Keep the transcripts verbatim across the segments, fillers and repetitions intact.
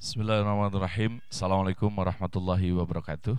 Bismillahirrahmanirrahim. Assalamualaikum warahmatullahi wabarakatuh.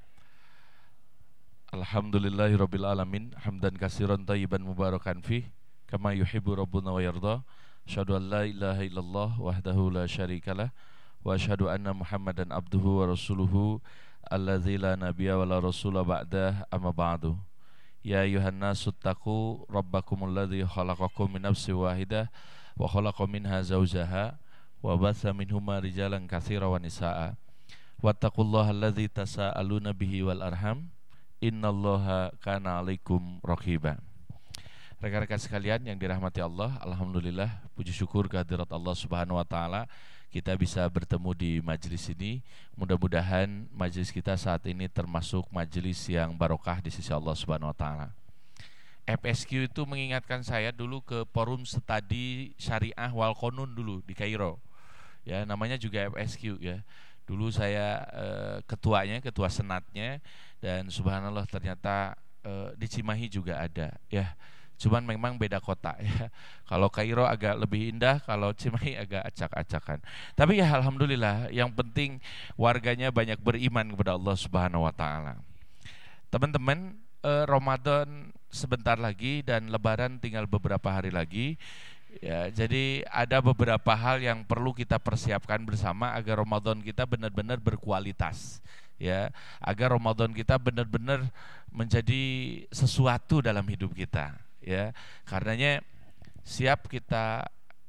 Alhamdulillahirabbil alamin, hamdan katsiran thayyiban mubarakan fih, kama yuhibbu rabbuna wa yarda. Asyhadu an la ilaha illallah wahdahu la syarikalah wa asyhadu anna Muhammadan abduhu wa rasuluhu alladzi la nabiyya wa la rasula ba'dah, amma ba'du. Ya ayyuhan nasu taqu rabbakumul ladzi khalaqakum min nafsin wahidah wa khalaqa minha zawjaha wa batha minhuma rijalan katsira wa nisaa wattaqullaha alladzi tasaaluna bihi wal arham innallaha kana 'alaikum raqiba. Rekan-rekan sekalian yang dirahmati Allah, alhamdulillah, puji syukur kehadirat Allah Subhanahu wa taala kita bisa bertemu di majelis ini. Mudah-mudahan majelis kita saat ini termasuk majelis yang barokah di sisi Allah Subhanahu wa taala. F S Q itu mengingatkan saya dulu ke Forum Studi Syariah wal Qanun dulu di Kairo. Ya, namanya juga F S Q ya. Dulu saya eh, ketuanya, ketua senatnya, dan subhanallah ternyata eh, di Cimahi juga ada ya. Cuman memang beda kota ya. Kalau Kairo agak lebih indah, kalau Cimahi agak acak-acakan. Tapi ya alhamdulillah, yang penting warganya banyak beriman kepada Allah Subhanahu wa taala. Teman-teman, eh, Ramadan sebentar lagi dan Lebaran tinggal beberapa hari lagi. Ya, jadi ada beberapa hal yang perlu kita persiapkan bersama agar Ramadan kita benar-benar berkualitas, ya, agar Ramadan kita benar-benar menjadi sesuatu dalam hidup kita, ya. Karenanya siap kita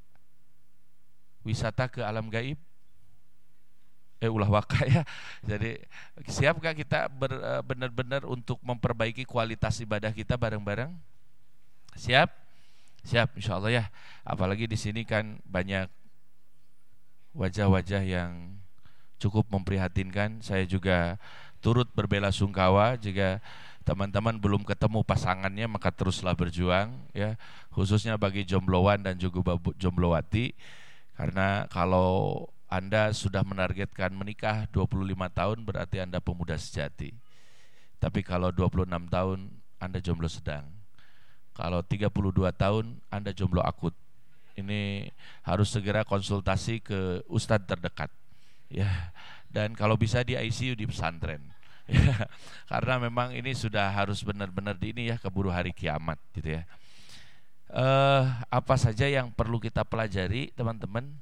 wisata ke alam gaib, eh ulah waka ya. Jadi siapkah kita ber, benar-benar untuk memperbaiki kualitas ibadah kita bareng-bareng? Siap? Siap, insya Allah ya. Apalagi di sini kan banyak wajah-wajah yang cukup memprihatinkan. Saya juga turut berbelasungkawa jika teman-teman belum ketemu pasangannya, maka teruslah berjuang ya. Khususnya bagi jombloan dan juga jomblowati. Karena kalau Anda sudah menargetkan menikah dua puluh lima tahun, berarti Anda pemuda sejati. Tapi kalau dua puluh enam tahun, Anda jomblo sedang. Kalau tiga puluh dua tahun Anda jomblo akut. Ini harus segera konsultasi ke ustadz terdekat. Ya. Dan kalau bisa di I C U di pesantren. Ya. Karena memang ini sudah harus benar-benar di ini ya, keburu hari kiamat gitu ya. Eh, apa saja yang perlu kita pelajari, teman-teman?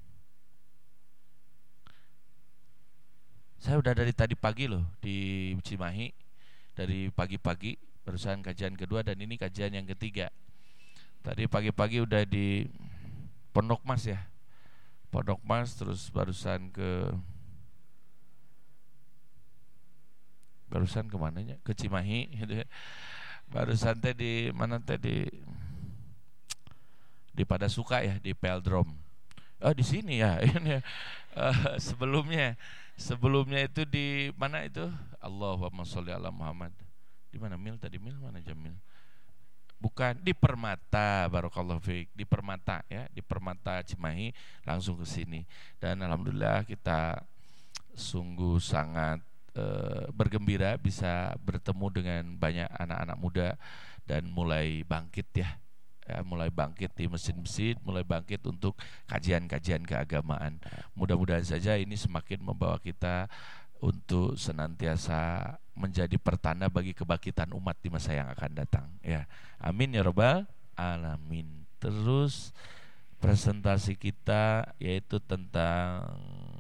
Saya udah dari tadi pagi loh di Cimahi, dari pagi-pagi. Barusan kajian kedua dan ini kajian yang ketiga. Tadi pagi-pagi udah di Pondok Mas ya, Pondok Mas, terus barusan ke barusan kemananya ke Cimahi gitu ya. Barusan teh di mana teh di di Padasuka ya, di Peldrom. Oh di sini ya ini uh, sebelumnya sebelumnya itu di mana itu, Allahumma sholli ala Muhammad. Di mana Mil tadi, Mil mana Jamil? Bukan, di Permata, barakallahu fiik, di Permata ya, di Permata Cimahi, langsung ke sini. Dan alhamdulillah kita sungguh sangat e, bergembira bisa bertemu dengan banyak anak-anak muda dan mulai bangkit ya. Ya, mulai bangkit di mesin-mesin, mulai bangkit untuk kajian-kajian keagamaan. Mudah-mudahan saja ini semakin membawa kita untuk senantiasa menjadi pertanda bagi kebangkitan umat di masa yang akan datang ya. Amin ya rabbal alamin. Terus presentasi kita yaitu tentang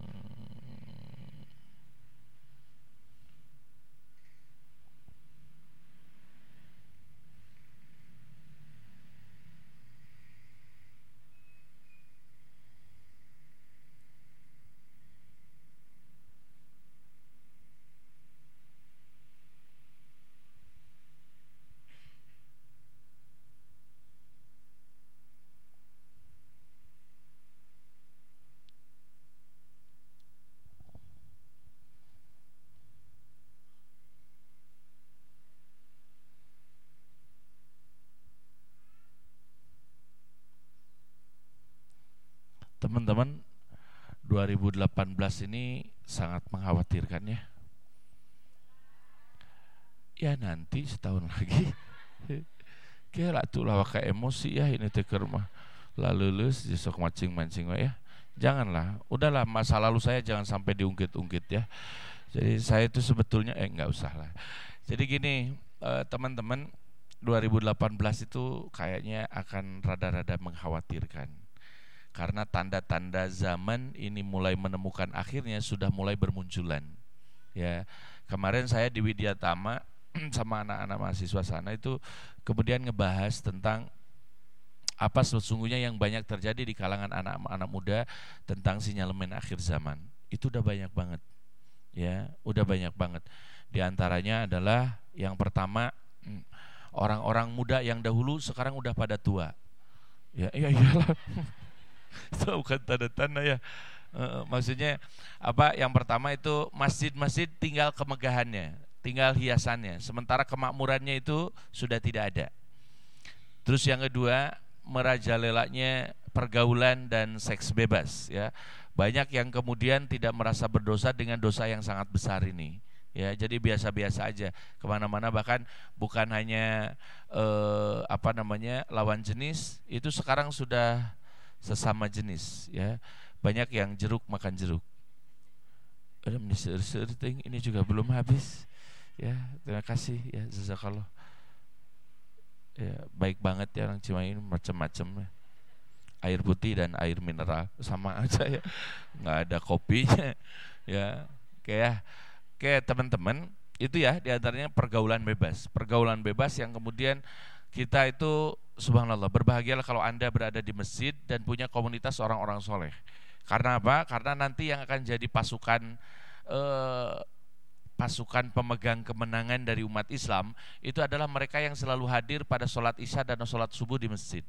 teman-teman, dua ribu delapan belas ini sangat mengkhawatirkan ya. Ya nanti setahun lagi kira tuh lah waka emosi ya ini teker mah lalu lulus besok mancing-mancing ya. Janganlah, udahlah masa lalu saya jangan sampai diungkit-ungkit ya. Jadi saya itu sebetulnya eh nggak usah lah. Jadi gini eh, teman-teman, dua ribu delapan belas itu kayaknya akan rada-rada mengkhawatirkan. Karena tanda-tanda zaman ini mulai menemukan akhirnya sudah mulai bermunculan. Ya, kemarin saya di Widyatama sama anak-anak mahasiswa sana itu kemudian ngebahas tentang apa sesungguhnya yang banyak terjadi di kalangan anak-anak muda tentang sinyalemen akhir zaman. Itu udah banyak banget. Ya, udah banyak banget. Di antaranya adalah yang pertama, orang-orang muda yang dahulu sekarang udah pada tua. Ya, iya iyalah. Itu bukan tanda-tanda ya. E, maksudnya apa? Yang pertama itu masjid-masjid tinggal kemegahannya, tinggal hiasannya, sementara kemakmurannya itu sudah tidak ada. Terus yang kedua, merajalelanya pergaulan dan seks bebas ya. Banyak yang kemudian tidak merasa berdosa dengan dosa yang sangat besar ini. Ya, jadi biasa-biasa aja kemana-mana, bahkan bukan hanya eh, apa namanya lawan jenis, itu sekarang sudah sesama jenis ya. Banyak yang jeruk makan jeruk. Ada menisir-sirting, ini juga belum habis. Ya, terima kasih ya, jazakallah. Ya, baik banget ya orang Cimahi, macam-macam ya. Air putih dan air mineral sama aja ya, nggak ada kopinya ya. Kayak kayak teman-teman itu ya, diantaranya pergaulan bebas, pergaulan bebas yang kemudian kita itu subhanallah berbahagialah kalau Anda berada di masjid dan punya komunitas orang-orang soleh. Karena apa? Karena nanti yang akan jadi pasukan eh, pasukan pemegang kemenangan dari umat Islam itu adalah mereka yang selalu hadir pada sholat isya dan sholat subuh di masjid.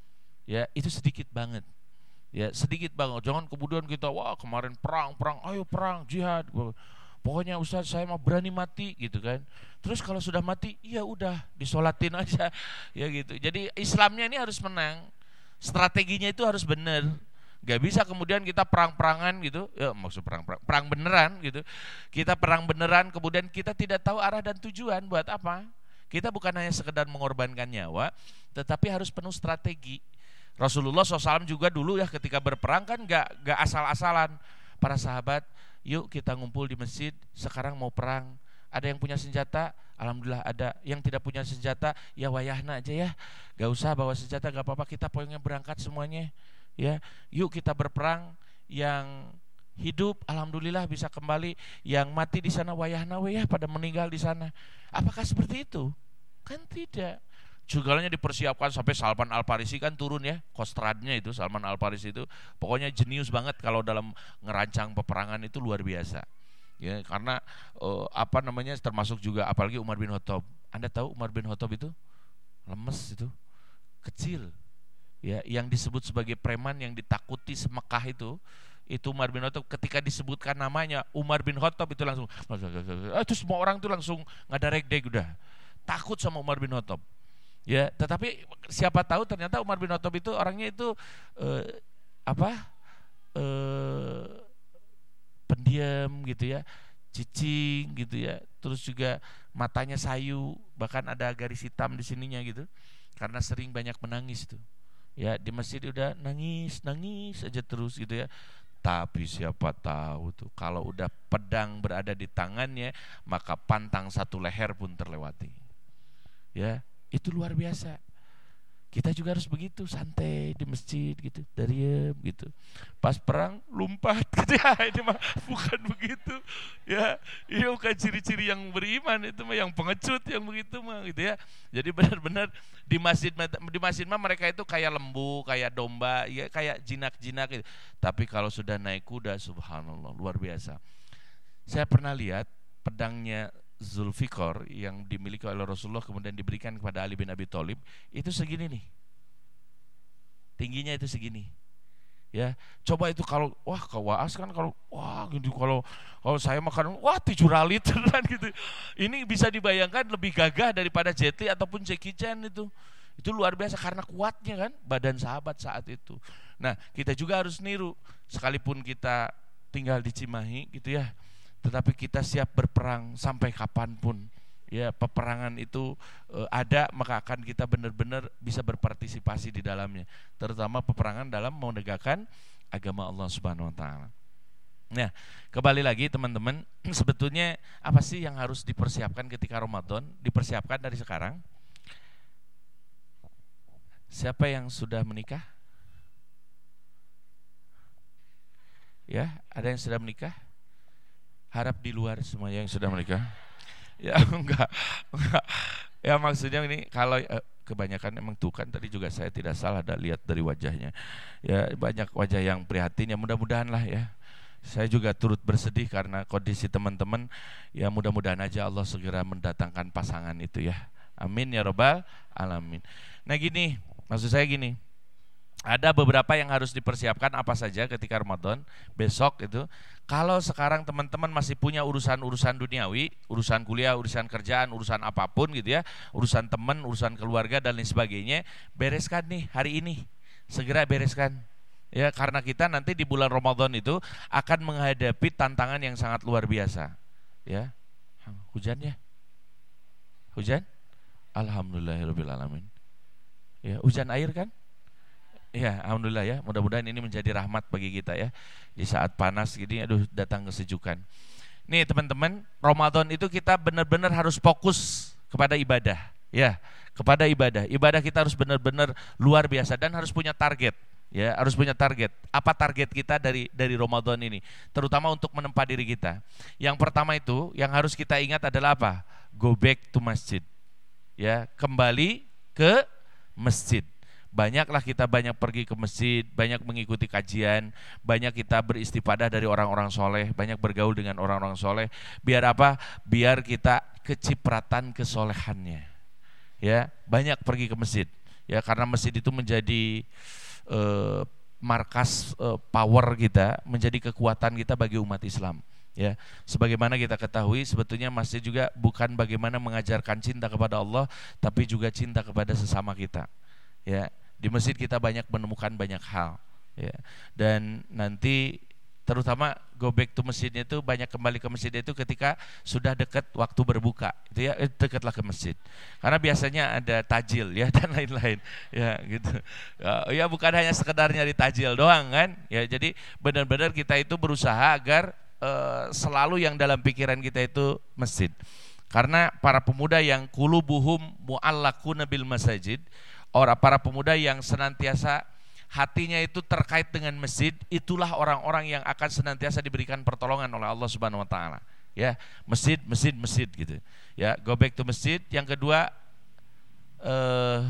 Ya, itu sedikit banget. Ya, sedikit banget. Jangan kemudian kita wah kemarin perang, perang, ayo perang, jihad. Pokoknya Ustaz saya mau berani mati gitu kan. Terus kalau sudah mati, ya udah disolatin aja. Ya gitu. Jadi Islamnya ini harus menang. Strateginya itu harus benar. Gak bisa kemudian kita perang-perangan gitu, ya maksud perang-perang, perang beneran gitu. Kita perang beneran kemudian kita tidak tahu arah dan tujuan buat apa. Kita bukan hanya sekedar mengorbankan nyawa, tetapi harus penuh strategi. Rasulullah shallallahu alaihi wasallam juga dulu ya ketika berperang kan gak, gak asal-asalan. Para sahabat, yuk kita ngumpul di masjid, sekarang mau perang. Ada yang punya senjata? Alhamdulillah ada. Yang tidak punya senjata, ya wayahna aja ya. Gak usah bawa senjata, gak apa-apa, kita pokoknya berangkat semuanya. Ya, yuk kita berperang. Yang hidup alhamdulillah bisa kembali, yang mati di sana wayahna ya pada meninggal di sana. Apakah seperti itu? Kan tidak. Segalanya dipersiapkan sampai Salman Al Farisi kan turun ya, kostradnya itu Salman Al Farisi itu pokoknya jenius banget kalau dalam ngerancang peperangan itu luar biasa. Ya, karena uh, apa namanya termasuk juga apalagi Umar bin Khattab. Anda tahu Umar bin Khattab itu lemes itu, kecil. Ya, yang disebut sebagai preman yang ditakuti semekah itu, itu Umar bin Khattab. Ketika disebutkan namanya Umar bin Khattab itu langsung, itu semua orang itu langsung ngadarek deg udah takut sama Umar bin Khattab. Ya, tetapi siapa tahu ternyata Umar bin Khattab itu orangnya itu eh, apa eh, pendiam gitu ya, cicing gitu ya, terus juga matanya sayu, bahkan ada garis hitam di sininya gitu, karena sering banyak menangis itu. Ya, di masjid udah nangis, nangis aja terus gitu ya. Tapi siapa tahu tuh kalau udah pedang berada di tangannya, maka pantang satu leher pun terlewati. Ya, itu luar biasa. Kita juga harus begitu, santai di masjid gitu, dariem gitu. Pas perang lompat gitu ya, ini mah bukan begitu. Ya, ini bukan ciri-ciri yang beriman, itu mah yang pengecut yang begitu mah gitu ya. Jadi benar-benar di masjid di masjid mah mereka itu kayak lembu, kayak domba, ya kayak jinak-jinak gitu. Tapi kalau sudah naik kuda subhanallah luar biasa. Saya pernah lihat pedangnya Zulfikar yang dimiliki oleh Rasulullah kemudian diberikan kepada Ali bin Abi Thalib itu segini nih, tingginya itu segini, ya coba itu kalau wah kawaas kan kalau wah gitu kalau kalau saya makan wah tujuh ralit kan gitu, ini bisa dibayangkan lebih gagah daripada Jet Li ataupun Jackie Chan itu, itu luar biasa karena kuatnya kan badan sahabat saat itu. Nah kita juga harus niru sekalipun kita tinggal di Cimahi gitu ya. Tetapi kita siap berperang sampai kapanpun. Ya, peperangan itu e, ada, maka akan kita benar-benar bisa berpartisipasi di dalamnya. Terutama peperangan dalam menegakkan agama Allah Subhanahu wa taala. Nah, kembali lagi teman-teman, sebetulnya apa sih yang harus dipersiapkan ketika Ramadan? Dipersiapkan dari sekarang. Siapa yang sudah menikah? Ya, ada yang sudah menikah? Harap di luar semuanya yang sudah menikah. Ya, enggak, enggak. Ya maksudnya ini kalau eh, kebanyakan emang tuh kan tadi juga saya tidak salah ada lihat dari wajahnya. Ya banyak wajah yang prihatin, ya mudah-mudahan lah ya. Saya juga turut bersedih karena kondisi teman-teman. Ya mudah-mudahan aja Allah segera mendatangkan pasangan itu ya. Amin ya robbal alamin. Nah gini, maksud saya gini, ada beberapa yang harus dipersiapkan apa saja ketika Ramadan besok itu. Kalau sekarang teman-teman masih punya urusan-urusan duniawi, urusan kuliah, urusan kerjaan, urusan apapun gitu ya, urusan teman, urusan keluarga dan lain sebagainya, bereskan nih hari ini, segera bereskan. Ya karena kita nanti di bulan Ramadan itu akan menghadapi tantangan yang sangat luar biasa. Ya, hujan ya, hujan. Alhamdulillahirabbil alamin. Ya, hujan air kan? Ya, alhamdulillah ya. Mudah-mudahan ini menjadi rahmat bagi kita ya. Di saat panas gini, aduh datang kesejukan. Nih teman-teman, Ramadan itu kita benar-benar harus fokus kepada ibadah. Ya, kepada ibadah. Ibadah kita harus benar-benar luar biasa dan harus punya target. Ya, harus punya target. Apa target kita dari dari Ramadan ini? Terutama untuk menempa diri kita. Yang pertama itu, yang harus kita ingat adalah apa? Go back to masjid. Ya, kembali ke masjid. Banyaklah kita banyak pergi ke masjid, banyak mengikuti kajian, banyak kita beristifadah dari orang-orang soleh, banyak bergaul dengan orang-orang soleh. Biar apa? Biar kita kecipratan kesolehannya. Ya, banyak pergi ke masjid. Ya, karena masjid itu menjadi eh, markas eh, power kita, menjadi kekuatan kita bagi umat Islam. Ya, sebagaimana kita ketahui sebetulnya masjid juga bukan bagaimana mengajarkan cinta kepada Allah, tapi juga cinta kepada sesama kita. Ya, di masjid kita banyak menemukan banyak hal. Ya, dan nanti terutama go back to masjidnya itu banyak kembali ke masjid itu ketika sudah dekat waktu berbuka. Itu ya dekatlah ke masjid. Karena biasanya ada tajil ya dan lain-lain. Ya gitu. Ya bukan hanya sekedar nyari tajil doang kan. Ya jadi benar-benar kita itu berusaha agar Uh, selalu yang dalam pikiran kita itu masjid. Karena para pemuda yang qulubuhum mu'allaquna bil masajid, orang para pemuda yang senantiasa hatinya itu terkait dengan masjid, itulah orang-orang yang akan senantiasa diberikan pertolongan oleh Allah Subhanahu wa taala. Ya, masjid, masjid, masjid gitu. Ya, go back to masjid. Yang kedua uh,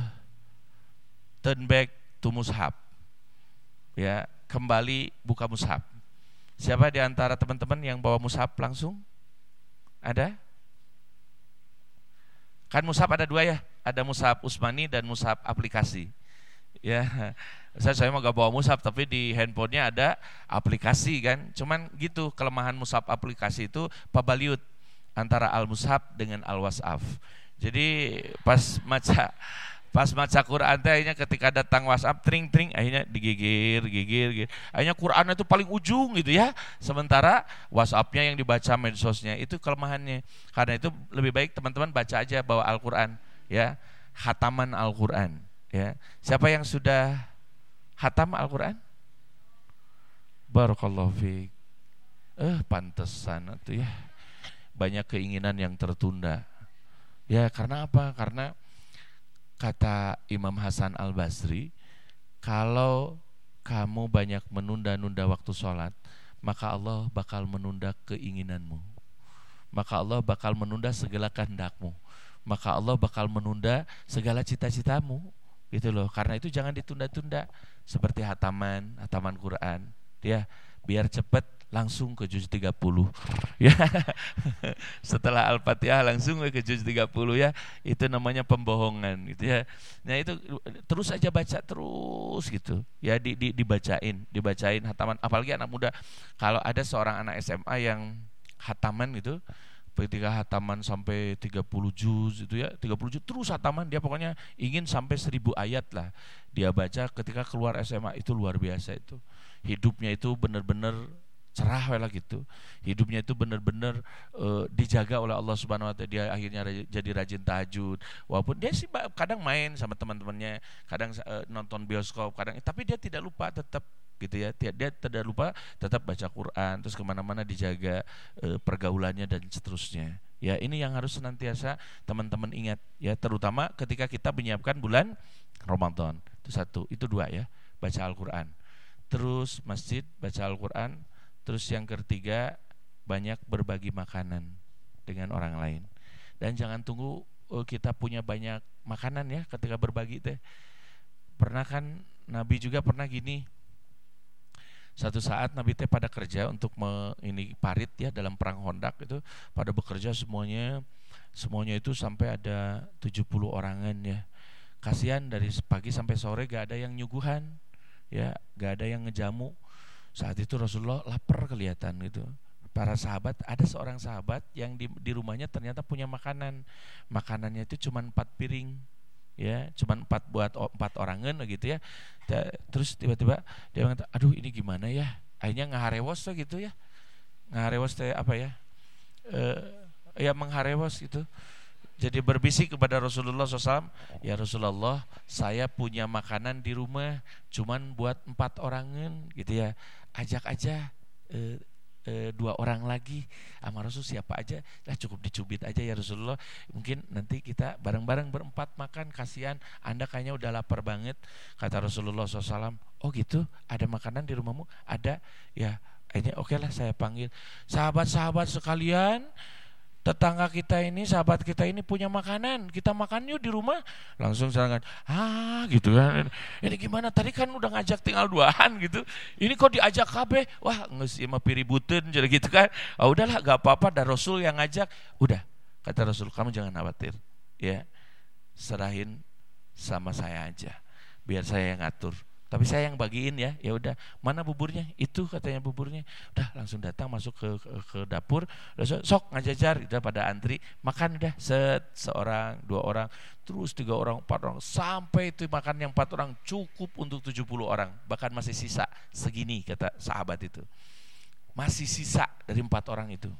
turn back to mushaf. Ya, kembali buka mushaf. Siapa di antara teman-teman yang bawa mushaf langsung? Ada? Kan mushaf ada dua ya, ada mushaf Usmani dan mushaf aplikasi. Ya, saya saya mau gak bawa mushaf tapi di handphonenya ada aplikasi kan. Cuman gitu kelemahan mushaf aplikasi itu pabaliut antara al-mushaf dengan al-wasaf. Jadi pas maca Pas baca Quran akhirnya ketika datang WhatsApp tring-tring akhirnya digigir, gigir, gigir. Akhirnya Quran itu paling ujung gitu ya. Sementara WhatsApp-nya yang dibaca medsosnya itu kelemahannya. Karena itu lebih baik teman-teman baca aja bawa Al-Quran ya. Hataman Al-Quran ya. Siapa yang sudah hatam Al-Quran? Barakallahu fiik. Eh pantesan itu ya. Banyak keinginan yang tertunda. Ya karena apa? Karena kata Imam Hasan Al-Basri, kalau kamu banyak menunda-nunda waktu sholat, maka Allah bakal menunda keinginanmu. Maka Allah bakal menunda segala kehendakmu. Maka Allah bakal menunda segala cita-citamu. Gitu loh. Karena itu jangan ditunda-tunda. Seperti hataman, hataman Quran. Ya, biar cepat langsung ke juz tiga puluh. Ya. Setelah Al-Fatihah langsung ke juz tiga puluh ya. Itu namanya pembohongan gitu ya. Nah, itu terus aja baca terus gitu. Ya di, di dibacain, dibacain hataman apalagi anak muda. Kalau ada seorang anak S M A yang hataman gitu, ketika hataman sampai tiga puluh juz itu ya, tiga puluh juz terus hataman, dia pokoknya ingin sampai seribu ayat lah dia baca ketika keluar S M A. Itu luar biasa itu. Hidupnya itu benar-benar cerah lah gitu. Hidupnya itu benar-benar uh, dijaga oleh Allah Subhanahu wa taala. Dia akhirnya raj- jadi rajin tahajud. Walaupun dia sih kadang main sama teman-temannya, kadang uh, nonton bioskop, kadang tapi dia tidak lupa tetap gitu ya. Dia, dia tidak lupa tetap baca Quran, terus kemana-mana dijaga uh, pergaulannya dan seterusnya. Ya, ini yang harus senantiasa teman-teman ingat ya, terutama ketika kita menyiapkan bulan Ramadan. Itu satu, itu dua ya, baca Al-Qur'an. Terus masjid, baca Al-Qur'an. Terus yang ketiga, banyak berbagi makanan dengan orang lain. Dan jangan tunggu oh, kita punya banyak makanan ya ketika berbagi teh. Pernah kan Nabi juga pernah gini. Satu saat Nabi teh pada kerja untuk me, ini parit ya dalam perang Hondak itu, pada bekerja semuanya semuanya itu sampai ada tujuh puluh orangan ya. Kasihan dari pagi sampai sore gak ada yang nyuguhan ya, gak ada yang ngejamu. Saat itu Rasulullah lapar kelihatan gitu. Para sahabat, ada seorang sahabat yang di, di rumahnya ternyata punya makanan. Makanannya itu cuma empat piring, ya, cuma empat buat empat orangan gitu ya. Terus tiba-tiba dia mengatakan, aduh ini gimana ya? Akhirnya ngaharewos gitu ya. Ngaharewos teh apa ya? E, ya mengharewos gitu. Jadi berbisik kepada Rasulullah shallallahu alaihi wasallam, ya Rasulullah, saya punya makanan di rumah, cuman buat empat orangan gitu ya. Ajak aja e, e, dua orang lagi sama Rasul, siapa aja lah, cukup dicubit aja ya Rasulullah, mungkin nanti kita bareng-bareng berempat makan, kasihan Anda kayaknya udah lapar banget. Kata Rasulullah shallallahu alaihi wasallam, oh gitu, ada makanan di rumahmu? Ada ya. Akhirnya oke lah, saya panggil sahabat-sahabat sekalian, tetangga kita ini, sahabat kita ini punya makanan, kita makan yuk di rumah. Langsung serangan, ah gitu kan, ini gimana, tadi kan udah ngajak tinggal duaan gitu, ini kok diajak kabeh, wah nges mah piributeun jadi gitu kan. Ah udahlah, gak apa-apa, dan Rasul yang ngajak. Udah, kata Rasul, kamu jangan khawatir ya, serahin sama saya aja, biar saya yang ngatur, tapi saya yang bagiin ya. Ya udah, mana buburnya? Itu katanya buburnya. Udah langsung datang masuk ke ke, ke dapur, udah sok ngajajar, udah pada antri makan, udah set, seorang, dua orang, terus tiga orang, empat orang, sampai itu makan yang empat orang cukup untuk tujuh puluh orang. Bahkan masih sisa segini, kata sahabat itu. Masih sisa dari empat orang itu.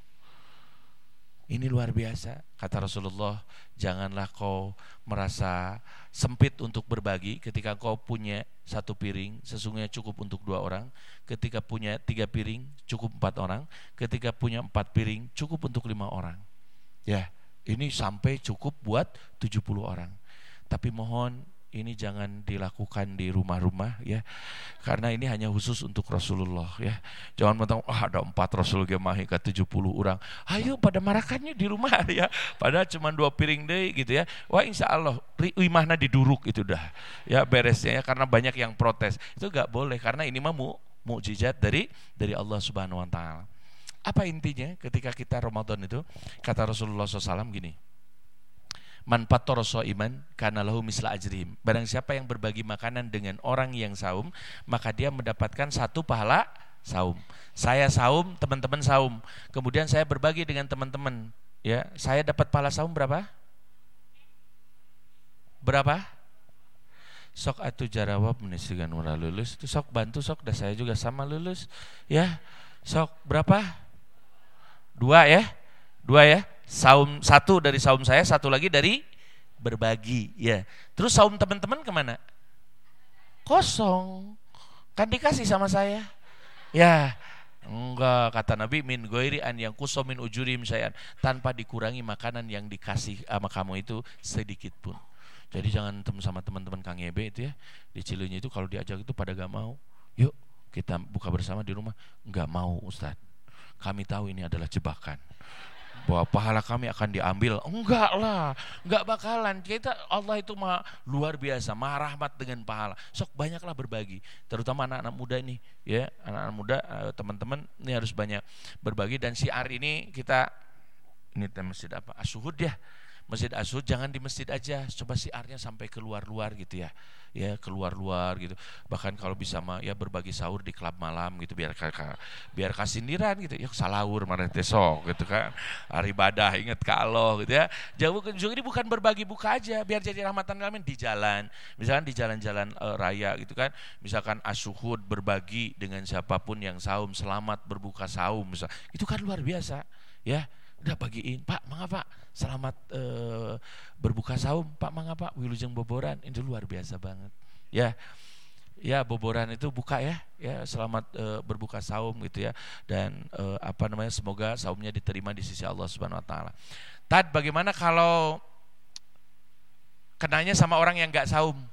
Ini luar biasa. Kata Rasulullah, janganlah kau merasa sempit untuk berbagi. Ketika kau punya satu piring, sesungguhnya cukup untuk dua orang. Ketika punya tiga piring, cukup empat orang. Ketika punya empat piring, cukup untuk lima orang. Ya, ini sampai cukup buat tujuh puluh orang. Tapi mohon ini jangan dilakukan di rumah-rumah ya, karena ini hanya khusus untuk Rasulullah ya. Jangan mentang, oh, ada empat Rasul gemahi ke tujuh puluh orang, ayo pada marakannya di rumah ya, padahal cuma dua piring deh gitu ya. Wah insya Allah imahna diduruk itu dah ya beresnya ya, karena banyak yang protes. Itu gak boleh, karena ini mah mu, mukjizat dari dari Allah Subhanahu Wa Taala. Apa intinya ketika kita Ramadan itu? Kata Rasulullah shallallahu alaihi wasallam gini, man fattara shaiman kana lahu misla ajrihim. Barang siapa yang berbagi makanan dengan orang yang saum, maka dia mendapatkan satu pahala saum. Saya saum, teman-teman saum, kemudian saya berbagi dengan teman-teman, ya, saya dapat pahala saum berapa? Berapa? Sok atuh jarawab menisigan ura lulus. Itu sok bantu sok, dah saya juga sama lulus. Ya, sok berapa? Dua ya, dua ya. Saum satu dari saum saya, satu lagi dari berbagi ya. Terus saum teman-teman kemana? Kosong, kan dikasih sama saya ya. Enggak, kata Nabi, min ghairi an yang kuso min ujurim sayan, tanpa dikurangi makanan yang dikasih sama kamu itu sedikit pun. Jadi jangan tem sama teman-teman Kang Yebe itu ya, di Cileunyi itu kalau diajak itu pada gak mau. Yuk kita buka bersama di rumah, nggak mau Ustadz. Kami tahu ini adalah jebakan, bahwa pahala kami akan diambil. Enggak lah, enggak bakalan. Kita, Allah itu mah luar biasa, maha rahmat dengan pahala. Sok banyaklah berbagi, terutama anak-anak muda ini ya, anak-anak muda, teman-teman ini harus banyak berbagi. Dan syiar ini kita, ini masjid apa? Asyuhud ya, Masjid Asyhud jangan di masjid aja, coba siarnya sampai keluar-luar gitu ya. Ya keluar-luar gitu. Bahkan kalau bisa mah ya berbagi sahur di klub malam gitu biar kakak biar kasindiran gitu. Ya salahur mana tesok gitu kan. Hari ibadah ingat ke Allah gitu ya. Jauh juga ini bukan berbagi buka aja biar jadi rahmatan lil alamin di jalan. Misalkan di jalan-jalan e, raya gitu kan. Misalkan Asyhud berbagi dengan siapapun yang saum, selamat berbuka saum misal. Itu kan luar biasa ya. Udah bagiin, Pak, mangga Pak, selamat uh, berbuka saum, Pak, mangga Pak, wilujeng boboran, itu luar biasa banget, ya, ya boboran itu buka ya, ya selamat uh, berbuka saum gitu ya, dan uh, apa namanya semoga saumnya diterima di sisi Allah Subhanahu Wa Taala. Tad, bagaimana kalau kenanya sama orang yang nggak saum,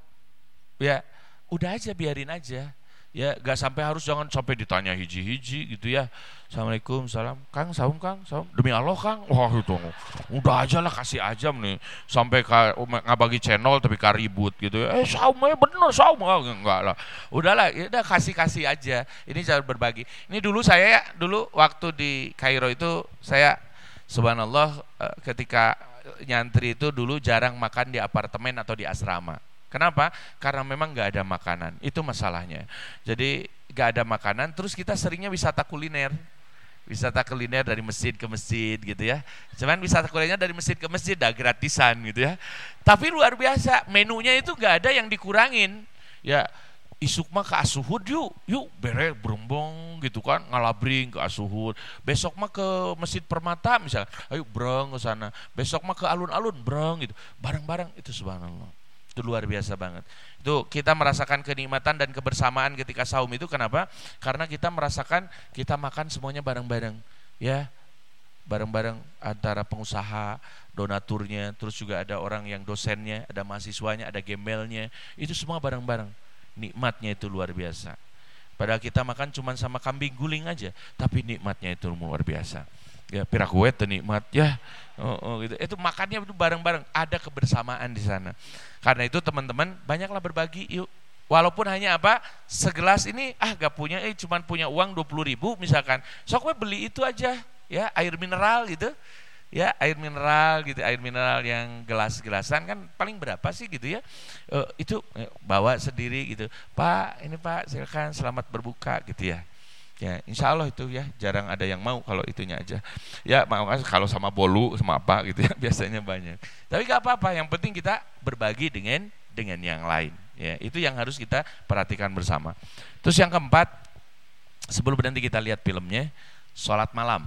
ya, udah aja biarin aja. Ya gak sampai harus jangan sampai ditanya hiji-hiji gitu ya. Assalamualaikum, salam Kang, saum Kang, saum demi Allah Kang. Wah itu udah aja lah, kasih aja nih. Sampai nggak bagi channel tapi karibut gitu ya. Eh saum ya bener saum, oh, enggak lah. Udahlah, ya udah kasih-kasih aja. Ini cara berbagi. Ini dulu saya ya, dulu waktu di Kairo itu saya subhanallah ketika nyantri itu dulu jarang makan di apartemen atau di asrama. Kenapa? Karena memang gak ada makanan, itu masalahnya. Jadi gak ada makanan, terus kita seringnya wisata kuliner. Wisata kuliner dari masjid ke masjid gitu ya. Cuman wisata kuliner dari masjid ke masjid dah gratisan gitu ya. Tapi luar biasa, menunya itu gak ada yang dikurangin. Ya isuk mah ke Asyhud yuk, yuk bere berombong gitu kan, ngalabring ke Asyhud. Besok mah ke Masjid Permata misalnya, ayo breng ke sana. Besok mah ke alun-alun breng gitu. Bareng-bareng itu subhanallah. Itu luar biasa banget. Itu kita merasakan kenikmatan dan kebersamaan ketika saum itu kenapa? Karena kita merasakan kita makan semuanya bareng-bareng, ya. Bareng-bareng antara pengusaha, donaturnya, terus juga ada orang yang dosennya, ada mahasiswanya, ada gembelnya. Itu semua bareng-bareng. Nikmatnya itu luar biasa. Padahal kita makan cuma sama kambing guling aja, tapi nikmatnya itu luar biasa. Ya pirak kue nikmat ya. Oh, oh, gitu. Itu makannya itu bareng-bareng, ada kebersamaan di sana. Karena itu teman-teman banyaklah berbagi yuk. Walaupun hanya apa segelas ini ah gak punya eh cuman punya uang dua puluh ribu misalkan. Sok beli itu aja ya, air mineral gitu. Ya, air mineral gitu, air mineral yang gelas-gelasan kan paling berapa sih gitu ya. E, itu e, bawa sendiri gitu. Pak, ini Pak silakan selamat berbuka gitu ya. Ya, insya Allah itu ya jarang ada yang mau kalau itunya aja. Ya, mau kalau sama bolu sama apa gitu ya biasanya banyak. Tapi gak apa-apa, yang penting kita berbagi dengan dengan yang lain. Ya, itu yang harus kita perhatikan bersama. Terus yang keempat, sebelum nanti kita lihat filmnya, sholat malam.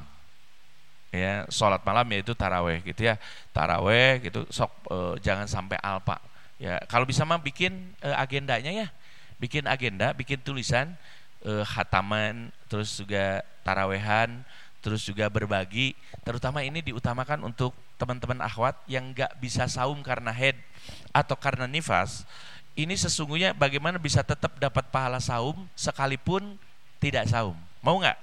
Ya, sholat malam yaitu taraweh gitu ya. Taraweh gitu, sok e, jangan sampai alpa. Ya, kalau bisa mah bikin e, agendanya ya, bikin agenda, bikin tulisan. Uh, khataman, terus juga tarawehan, terus juga berbagi. Terutama ini diutamakan untuk teman-teman akhwat yang gak bisa saum karena haid atau karena nifas. Ini sesungguhnya bagaimana bisa tetap dapat pahala saum sekalipun tidak saum. Mau gak?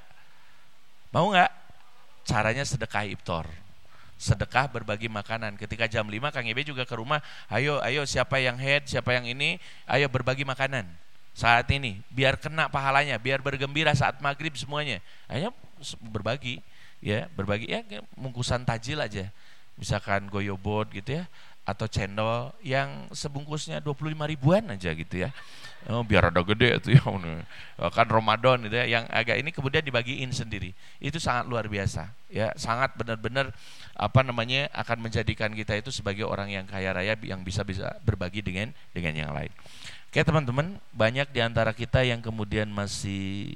Mau gak? Caranya sedekah iftar. Sedekah berbagi makanan. Ketika jam lima Kang Ibe juga ke rumah, ayo ayo siapa yang haid, siapa yang ini, ayo berbagi makanan saat ini, biar kena pahalanya, biar bergembira saat maghrib semuanya. Ayo berbagi, ya berbagi ya bungkusan tajil aja, misalkan goyobot gitu ya, atau cendol yang sebungkusnya dua puluh lima ribuan aja gitu ya. Oh, biar ada gede itu ya, kan Ramadan gitu ya, yang agak ini kemudian dibagiin sendiri. Itu sangat luar biasa, ya sangat benar-benar apa namanya akan menjadikan kita itu sebagai orang yang kaya raya yang bisa bisa berbagi dengan dengan yang lain. Oke teman-teman, banyak di antara kita yang kemudian masih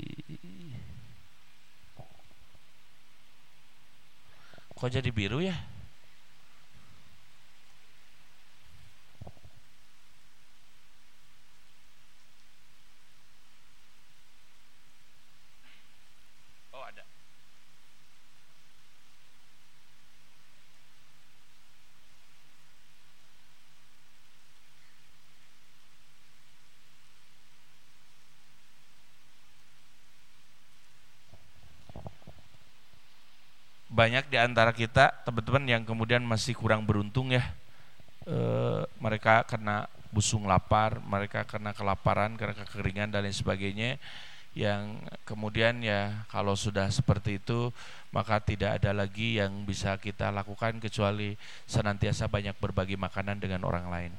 kok jadi biru ya? Oh ada. Banyak di antara kita teman-teman yang kemudian masih kurang beruntung ya, e, mereka kena busung lapar, mereka kena kelaparan, karena kekeringan dan lain sebagainya. yang kemudian ya kalau sudah seperti itu maka tidak ada lagi yang bisa kita lakukan kecuali senantiasa banyak berbagi makanan dengan orang lain.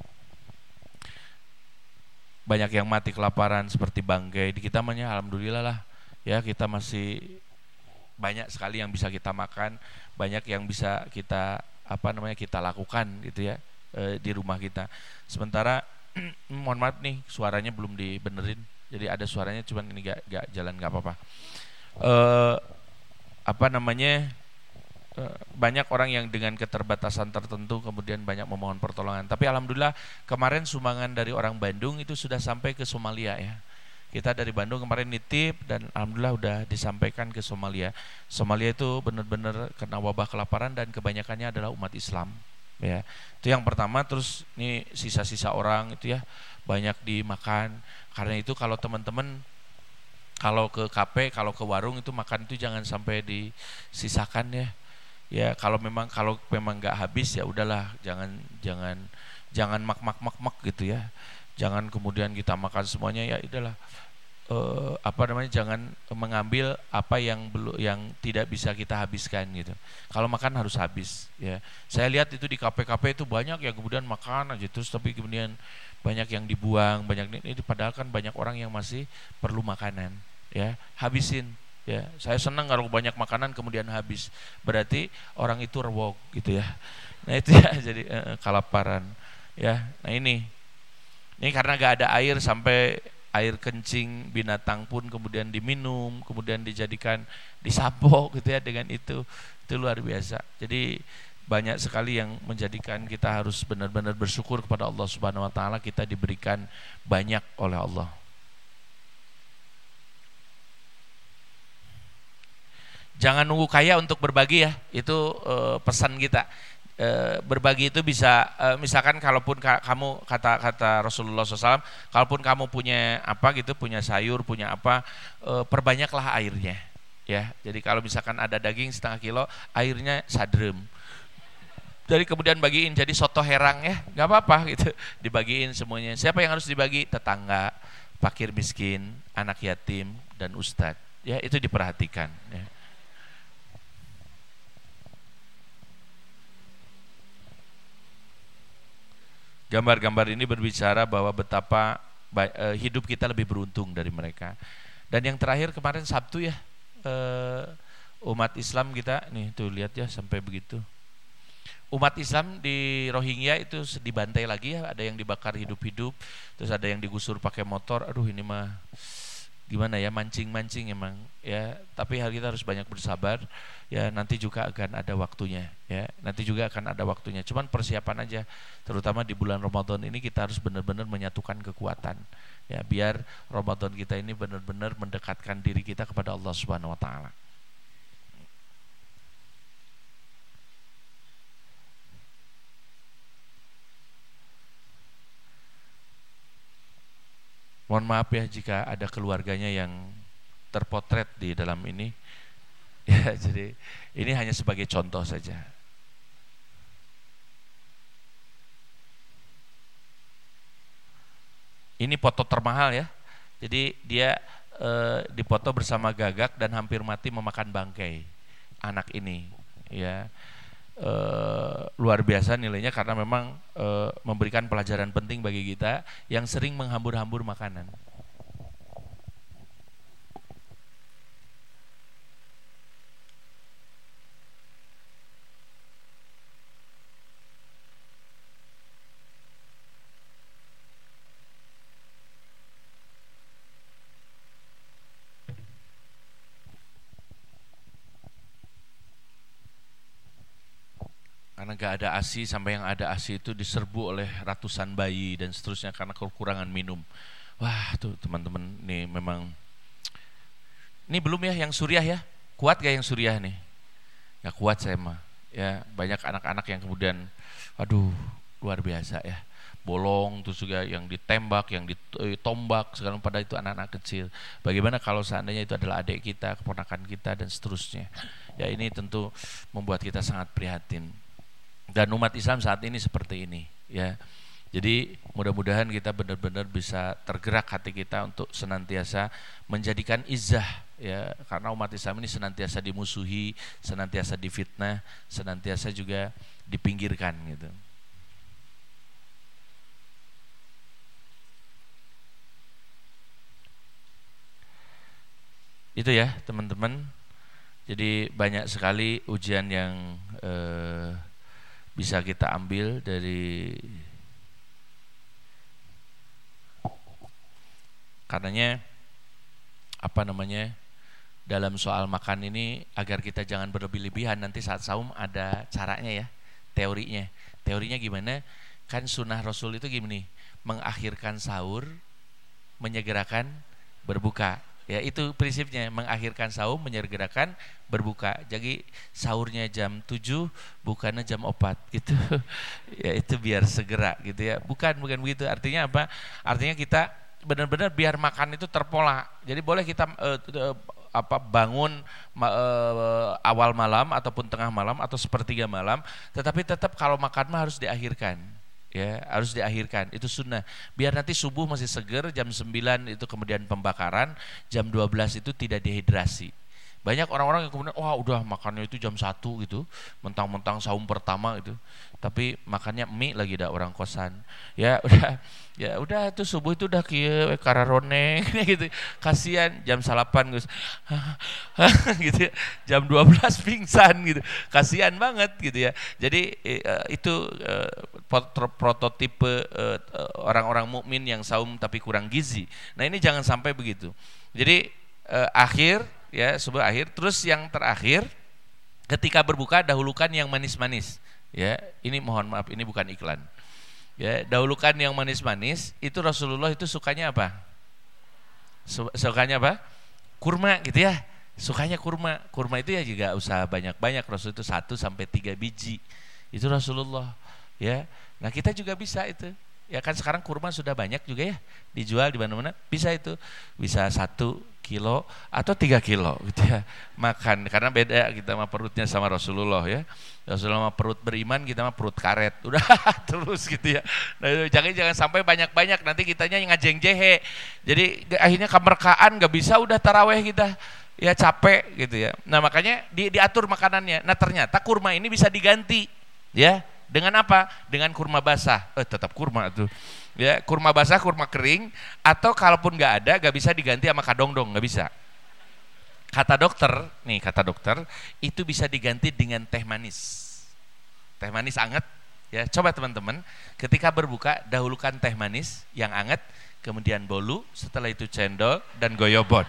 Banyak yang mati kelaparan seperti bangkai di kita mah alhamdulillah lah ya, kita masih banyak sekali yang bisa kita makan, banyak yang bisa kita apa namanya kita lakukan gitu ya e, di rumah kita. Sementara mohon maaf nih suaranya belum dibenerin, jadi ada suaranya cuman ini gak, gak jalan gak apa-apa. E, apa namanya e, banyak orang yang dengan keterbatasan tertentu kemudian banyak memohon pertolongan. Tapi alhamdulillah kemarin sumbangan dari orang Bandung itu sudah sampai ke Somalia ya. Kita dari Bandung kemarin nitip dan alhamdulillah udah disampaikan ke Somalia. Somalia itu benar-benar kena wabah kelaparan dan kebanyakannya adalah umat Islam. Ya, itu yang pertama. Terus ini sisa-sisa orang itu ya banyak dimakan. Karena itu kalau teman-teman kalau ke kafe, kalau ke warung itu makan itu jangan sampai disisakan ya. Ya kalau memang kalau memang nggak habis ya udahlah, jangan jangan jangan mak mak mak mak gitu ya. Jangan kemudian kita makan semuanya ya udahlah. Uh, apa namanya jangan mengambil apa yang belum yang tidak bisa kita habiskan gitu. Kalau makan harus habis ya. Saya lihat itu di kafe-kafe itu banyak yang kemudian makan aja terus tapi kemudian banyak yang dibuang, banyak ini padahal kan banyak orang yang masih perlu makanan ya. Habisin ya. Saya senang kalau banyak makanan kemudian habis. Berarti orang itu rewok gitu ya. Nah itu ya jadi uh, kelaparan ya. Nah ini ini karena gak ada air sampai air kencing binatang pun kemudian diminum, kemudian dijadikan disapo gitu ya dengan itu. Itu luar biasa. Jadi banyak sekali yang menjadikan kita harus benar-benar bersyukur kepada Allah Subhanahu wa taala, kita diberikan banyak oleh Allah. Jangan nunggu kaya untuk berbagi ya. Itu uh, pesan kita. E, berbagi itu bisa e, misalkan kalaupun ka, kamu kata kata Rasulullah shallallahu alaihi wasallam, kalaupun kamu punya apa gitu, punya sayur, punya apa, e, perbanyaklah airnya ya. Jadi kalau misalkan ada daging setengah kilo, airnya sadrem. Jadi kemudian bagiin jadi soto herang ya, nggak apa-apa gitu, dibagiin semuanya. Siapa yang harus dibagi? Tetangga, fakir miskin, anak yatim dan ustadz ya, itu diperhatikan ya. Gambar-gambar ini berbicara bahwa betapa uh, hidup kita lebih beruntung dari mereka. Dan yang terakhir kemarin Sabtu ya, uh, umat Islam kita nih tuh lihat ya sampai begitu. Umat Islam di Rohingya itu dibantai lagi ya, ada yang dibakar hidup-hidup, terus ada yang digusur pakai motor. Aduh ini mah gimana ya, mancing-mancing emang ya. Tapi hal kita harus banyak bersabar ya, nanti juga akan ada waktunya ya, nanti juga akan ada waktunya. Cuman persiapan aja, terutama di bulan Ramadan ini kita harus benar-benar menyatukan kekuatan ya, biar Ramadan kita ini benar-benar mendekatkan diri kita kepada Allah Subhanahu wa taala. Mohon maaf ya jika ada keluarganya yang terpotret di dalam ini ya, jadi ini hanya sebagai contoh saja. Ini foto termahal ya, jadi dia e, dipoto bersama gagak dan hampir mati memakan bangkai anak ini ya. E, luar biasa nilainya karena memang e, memberikan pelajaran penting bagi kita yang sering menghambur-hambur makanan. Karena gak ada A S I, sampai yang ada A S I itu diserbu oleh ratusan bayi dan seterusnya karena kekurangan minum. Wah tuh teman-teman, nih memang ini belum ya yang suriah ya. Kuat gak yang suriah nih? Gak kuat saya mah ya. Banyak anak-anak yang kemudian aduh luar biasa ya, bolong, terus juga yang ditembak, yang ditombak, sekarang pada itu anak-anak kecil. Bagaimana kalau seandainya itu adalah adik kita, keponakan kita dan seterusnya ya. Ini tentu membuat kita sangat prihatin. Dan umat Islam saat ini seperti ini ya. Jadi mudah-mudahan kita benar-benar bisa tergerak hati kita untuk senantiasa menjadikan izzah, ya, karena umat Islam ini senantiasa dimusuhi, senantiasa difitnah, senantiasa juga dipinggirkan gitu. Itu ya teman-teman. Jadi banyak sekali ujian yang eh, bisa kita ambil dari, karenanya apa namanya, dalam soal makan ini agar kita jangan berlebih-lebihan. Nanti saat saum ada caranya ya, teorinya. Teorinya gimana? Kan sunnah Rasul itu gini, mengakhirkan sahur, menyegerakan berbuka. Ya itu prinsipnya, mengakhirkan sahur, menyegerakan berbuka. Jadi sahurnya jam tujuh, bukannya jam empat gitu. Ya itu biar segera gitu ya. Bukan, bukan begitu. Artinya apa? Artinya kita benar-benar biar makan itu terpola. Jadi boleh kita uh, uh, apa bangun uh, awal malam ataupun tengah malam atau sepertiga malam, tetapi tetap kalau makan mah harus diakhirkan. Ya, harus diakhirkan, itu sunnah. Biar nanti subuh masih seger, jam sembilan itu kemudian pembakaran, jam dua belas itu tidak dehidrasi. Banyak orang-orang yang kemudian wah udah makannya itu jam satu gitu, mentang-mentang saum pertama itu. Tapi makannya mie lagi dah orang kosan. Ya udah, ya udah itu subuh itu udah kieu kararone gitu. Kasihan jam salapan Gus. Gitu ya. Jam dua belas pingsan gitu. Kasihan banget gitu ya. Jadi uh, itu uh, prototipe uh, orang-orang mukmin yang saum tapi kurang gizi. Nah, ini jangan sampai begitu. Jadi uh, akhir ya, sebuah akhir. Terus yang terakhir, ketika berbuka dahulukan yang manis-manis. Ya, ini mohon maaf, ini bukan iklan. Ya, dahulukan yang manis-manis. Itu Rasulullah itu sukanya apa? Sukanya apa? Kurma gitu ya. Sukanya kurma. Kurma itu ya juga usaha banyak-banyak. Rasul itu satu sampai tiga biji. Itu Rasulullah. Ya, nah kita juga bisa itu. Ya kan sekarang kurma sudah banyak juga ya dijual di mana-mana. Bisa itu, bisa satu kilo atau tiga kilo gitu ya makan, karena beda kita mah perutnya sama Rasulullah ya. Rasulullah mah perut beriman, kita mah perut karet udah terus gitu ya. Nah, jangan jangan sampai banyak-banyak nanti kitanya yang ngajeng jehe, jadi akhirnya kemerkaan nggak bisa udah taraweh kita ya, capek gitu ya. Nah makanya di, diatur makanannya. Nah ternyata kurma ini bisa diganti ya dengan apa? Dengan kurma basah. Eh tetap kurma tuh. Ya, kurma basah, kurma kering, atau kalaupun nggak ada, nggak bisa diganti sama kadongdong, nggak bisa. Kata dokter, nih kata dokter, itu bisa diganti dengan teh manis. Teh manis anget, ya. Coba teman-teman, ketika berbuka dahulukan teh manis yang anget, kemudian bolu, setelah itu cendol dan goyobot.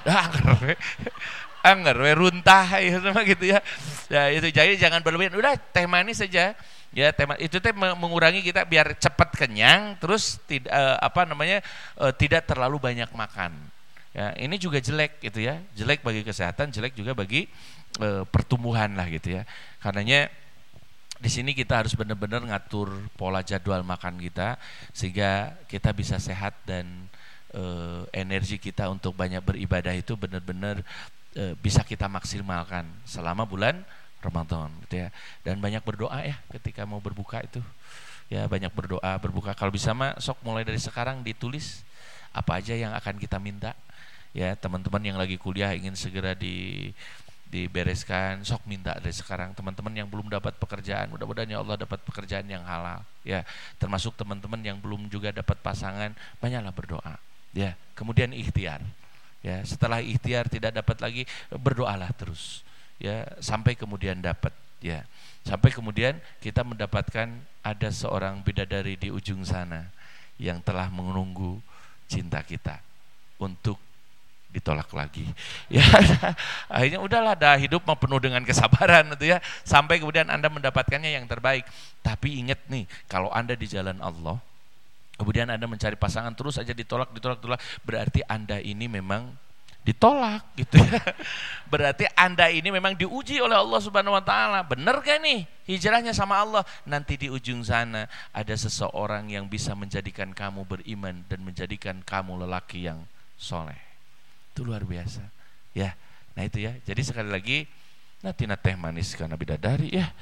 Anger, we runtah ya sama gitu ya. Ya itu, jadi jangan berlebihan. Udah teh manis saja. Ya, tema itu teh mengurangi kita biar cepat kenyang, terus tidak uh, apa namanya uh, tidak terlalu banyak makan. Ya, ini juga jelek gitu ya, jelek bagi kesehatan, jelek juga bagi uh, pertumbuhan lah gitu ya. Karenanya di sini kita harus benar-benar ngatur pola jadwal makan kita sehingga kita bisa sehat dan uh, energi kita untuk banyak beribadah itu benar-benar uh, bisa kita maksimalkan selama bulan Ramadan gitu ya. Dan banyak berdoa ya ketika mau berbuka itu. Ya banyak berdoa, berbuka. Kalau bisa mah sok mulai dari sekarang ditulis apa aja yang akan kita minta. Ya, teman-teman yang lagi kuliah ingin segera di dibereskan, sok minta dari sekarang. Teman-teman yang belum dapat pekerjaan, mudah-mudahan ya Allah dapat pekerjaan yang halal. Ya, termasuk teman-teman yang belum juga dapat pasangan, banyaklah berdoa. Ya, kemudian ikhtiar. Ya, setelah ikhtiar tidak dapat lagi, berdoalah terus. Ya, sampai kemudian dapat, ya, sampai kemudian kita mendapatkan ada seorang bidadari di ujung sana yang telah menunggu cinta kita untuk ditolak lagi. Ya, akhirnya udahlah, dah hidup mau penuh dengan kesabaran itu ya, sampai kemudian Anda mendapatkannya yang terbaik. Tapi ingat nih, kalau Anda di jalan Allah, kemudian Anda mencari pasangan terus aja ditolak, ditolak, ditolak, berarti Anda ini memang ditolak gitu ya. Berarti Anda ini memang diuji oleh Allah Subhanahu wa taala. Benar gak nih hijrahnya sama Allah? Nanti di ujung sana ada seseorang yang bisa menjadikan kamu beriman dan menjadikan kamu lelaki yang soleh. Itu luar biasa. Ya. Nah itu ya. Jadi sekali lagi, nah tina teh manis karena bidadari ya.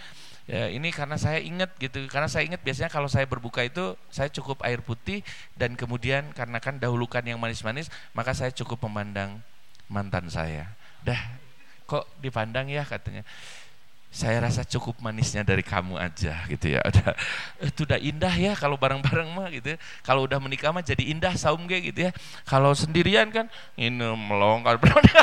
Ya, ini karena saya ingat gitu, karena saya ingat biasanya kalau saya berbuka itu saya cukup air putih dan kemudian karena kan dahulukan yang manis-manis, maka saya cukup memandang mantan saya. Dah, kok dipandang ya katanya. Saya rasa cukup manisnya dari kamu aja gitu ya. Udah, itu udah indah ya kalau bareng-bareng mah gitu ya. Kalau udah menikah mah jadi indah saum ge gitu ya. Kalau sendirian kan ini melongkar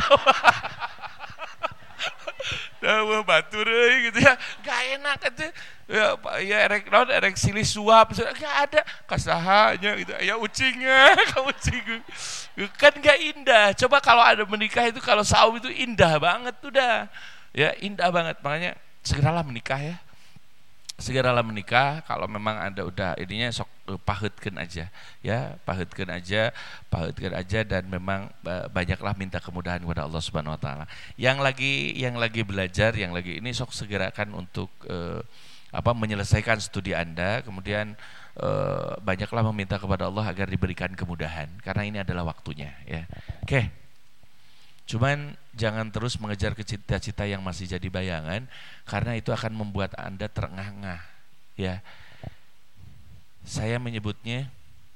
dawa batur gitu ya. Gak enak gitu. Ya ya erek naon erek silih suap gak ada kasahanya gitu. Ya ucingnya, kamu ucing. Kan gak indah. Coba kalau ada menikah itu kalau saum itu indah banget tuh dah. Ya indah banget, makanya segeralah menikah ya, segeralah menikah. Kalau memang ada udah ininya sok uh, pahutkeun aja ya, pahutkeun aja, pahutkeun aja dan memang uh, banyaklah minta kemudahan kepada Allah Subhanahu Wa Taala. Yang lagi yang lagi belajar, yang lagi ini sok segerakan untuk uh, apa menyelesaikan studi Anda, kemudian uh, banyaklah meminta kepada Allah agar diberikan kemudahan karena ini adalah waktunya ya. Oke. Okay. Cuman jangan terus mengejar ke cita-cita yang masih jadi bayangan karena itu akan membuat Anda terengah-engah ya. Saya menyebutnya,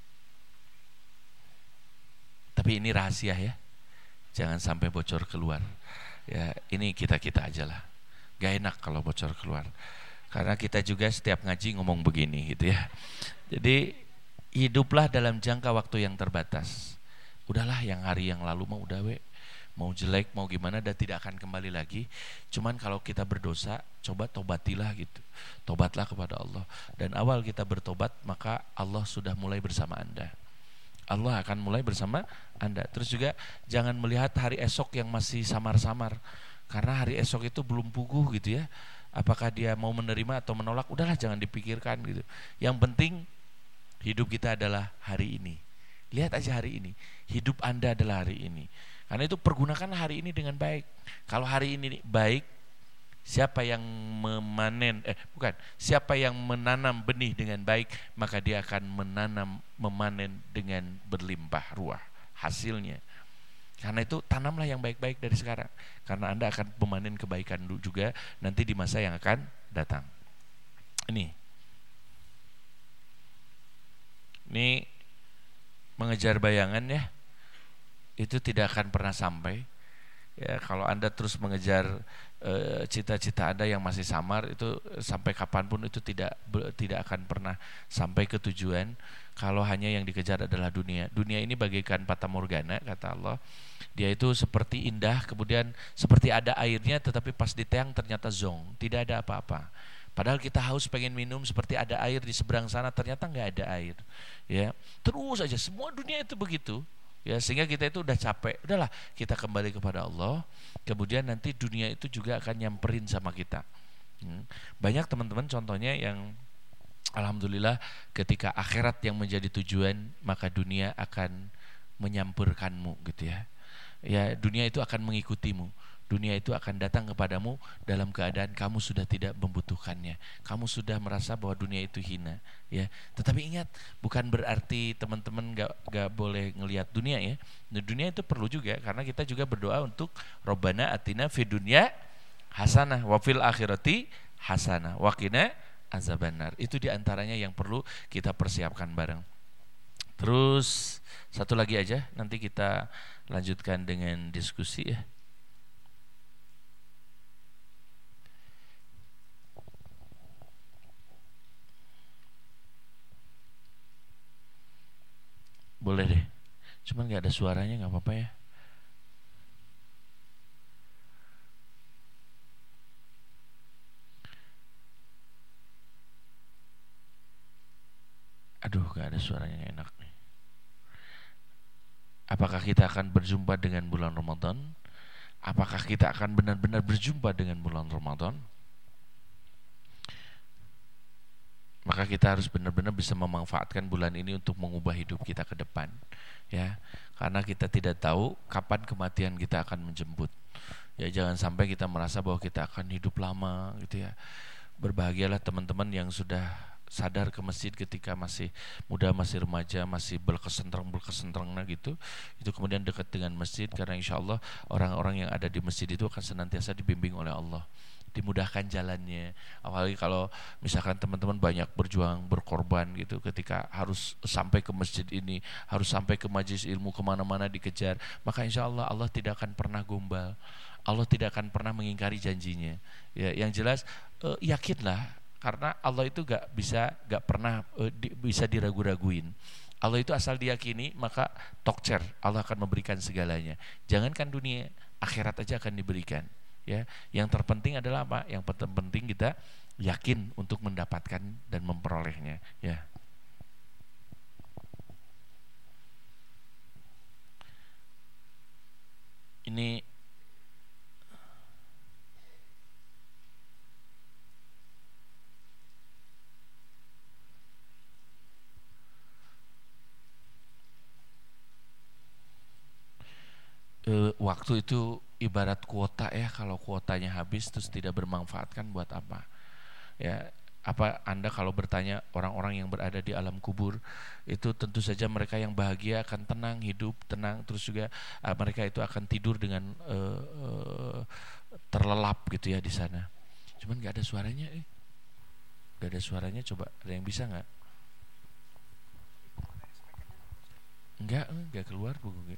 tapi ini rahasia ya. Jangan sampai bocor keluar. Ya, ini kita-kita aja lah. Gak enak kalau bocor keluar. Karena kita juga setiap ngaji ngomong begini gitu ya. Jadi hiduplah dalam jangka waktu yang terbatas. Udahlah yang hari yang lalu mah udah we. Mau jelek, mau gimana, dan tidak akan kembali lagi. Cuman kalau kita berdosa, coba tobatilah gitu. Tobatlah kepada Allah. Dan awal kita bertobat, maka Allah sudah mulai bersama Anda. Allah akan mulai bersama Anda. Terus juga jangan melihat hari esok yang masih samar-samar. Karena hari esok itu belum puguh gitu ya. Apakah dia mau menerima atau menolak, udahlah jangan dipikirkan gitu. Yang penting hidup kita adalah hari ini. Lihat aja hari ini. Hidup Anda adalah hari ini. Karena itu pergunakan hari ini dengan baik. Kalau hari ini baik, siapa yang memanen, eh bukan, siapa yang menanam benih dengan baik, maka dia akan menanam, memanen dengan berlimpah ruah hasilnya. Karena itu tanamlah yang baik-baik dari sekarang. Karena Anda akan memanen kebaikan juga nanti di masa yang akan datang. Ini, ini mengejar bayangan ya. Itu tidak akan pernah sampai ya. Kalau Anda terus mengejar e, cita-cita Anda yang masih samar, itu sampai kapanpun itu tidak tidak akan pernah sampai ke tujuan. Kalau hanya yang dikejar adalah dunia. Dunia ini bagaikan fata morgana kata Allah. Dia itu seperti indah, kemudian seperti ada airnya, tetapi pas diteang ternyata zong, tidak ada apa-apa. Padahal kita haus pengen minum, seperti ada air di seberang sana, ternyata nggak ada air ya. Terus aja semua dunia itu begitu ya, sehingga kita itu udah capek. Udahlah kita kembali kepada Allah. Kemudian nanti dunia itu juga akan nyamperin sama kita. hmm. Banyak teman-teman contohnya yang alhamdulillah ketika akhirat yang menjadi tujuan, maka dunia akan menyamperkanmu gitu ya. Ya dunia itu akan mengikutimu. Dunia itu akan datang kepadamu dalam keadaan kamu sudah tidak membutuhkannya. Kamu sudah merasa bahwa dunia itu hina ya. Tetapi ingat, bukan berarti teman-teman gak, gak boleh ngelihat dunia ya. Nah, dunia itu perlu juga, karena kita juga berdoa untuk Rabbana atina fid dunya hasanah wa fil akhirati hasanah wa qina azabannar. Itu diantaranya yang perlu kita persiapkan bareng. Terus satu lagi aja, nanti kita lanjutkan dengan diskusi ya. Boleh deh, cuman gak ada suaranya, gak apa-apa ya. Aduh, gak ada suaranya, gak enak nih. Apakah kita akan berjumpa dengan bulan Ramadan? Apakah kita akan benar-benar berjumpa dengan bulan Ramadan? Maka kita harus benar-benar bisa memanfaatkan bulan ini untuk mengubah hidup kita ke depan ya. Karena kita tidak tahu kapan kematian kita akan menjemput. Ya jangan sampai kita merasa bahwa kita akan hidup lama gitu ya. Berbahagialah teman-teman yang sudah sadar ke masjid ketika masih muda, masih remaja, masih berkesentrang-berkesentrang gitu. Itu kemudian dekat dengan masjid, karena insya Allah orang-orang yang ada di masjid itu akan senantiasa dibimbing oleh Allah. dimudahkan jalannya. Apalagi kalau misalkan teman-teman banyak berjuang, berkorban gitu, ketika harus sampai ke masjid ini, harus sampai ke majelis ilmu, kemana-mana dikejar, maka insya Allah Allah tidak akan pernah gombal, Allah tidak akan pernah mengingkari janjinya. Ya, yang jelas eh, yakinlah, karena Allah itu gak bisa, gak pernah eh, di, bisa diragu-raguin. Allah itu asal diyakini, maka tokcer, Allah akan memberikan segalanya. Jangankan dunia, akhirat aja akan diberikan. Ya, yang terpenting adalah apa? Yang penting kita yakin untuk mendapatkan dan memperolehnya. Ya. Ini e, waktu itu ibarat kuota ya, kalau kuotanya habis terus tidak bermanfaat kan buat apa? Ya, apa Anda kalau bertanya orang-orang yang berada di alam kubur itu tentu saja mereka yang bahagia akan tenang hidup, tenang, terus juga uh, mereka itu akan tidur dengan uh, uh, terlelap gitu ya di sana. Cuman nggak ada suaranya, eh, nggak ada suaranya. Coba ada yang bisa nggak? Nggak, nggak keluar buku.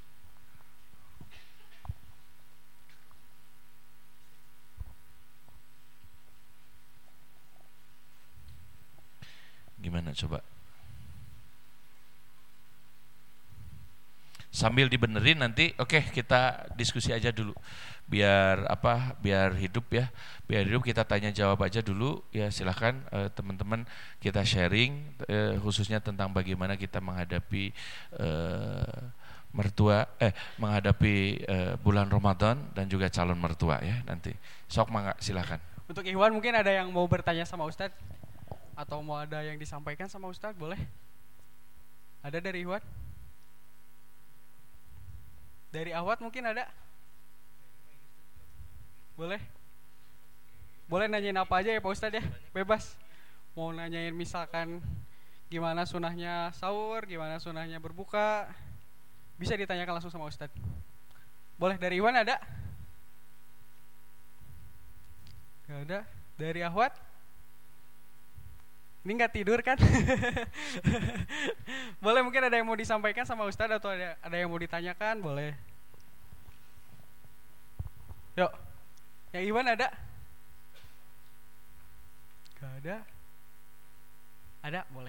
Gimana coba? Sambil dibenerin nanti, oke okay, kita diskusi aja dulu. Biar apa? Biar hidup ya. Biar hidup, kita tanya jawab aja dulu ya. Silahkan eh, teman-teman kita sharing eh, khususnya tentang bagaimana kita menghadapi eh, mertua eh menghadapi eh, bulan Ramadan dan juga calon mertua ya nanti. Sok mangga, silahkan. Untuk Ikhwan mungkin ada yang mau bertanya sama Ustadz atau mau ada yang disampaikan sama Ustadz, boleh? Ada dari Ikhwan? Dari Ahwat mungkin ada? Boleh? Boleh nanyain apa aja ya Pak Ustadz ya, bebas. Mau nanyain misalkan gimana sunahnya sahur, gimana sunahnya berbuka, bisa ditanyakan langsung sama Ustadz. Boleh, dari Iwan ada? Gak ada. Dari Ahwat? Ini gak tidur kan? Boleh, mungkin ada yang mau disampaikan sama Ustadz atau ada, ada yang mau ditanyakan, boleh. Yuk, yang Iwan ada? Gak ada? Ada, boleh.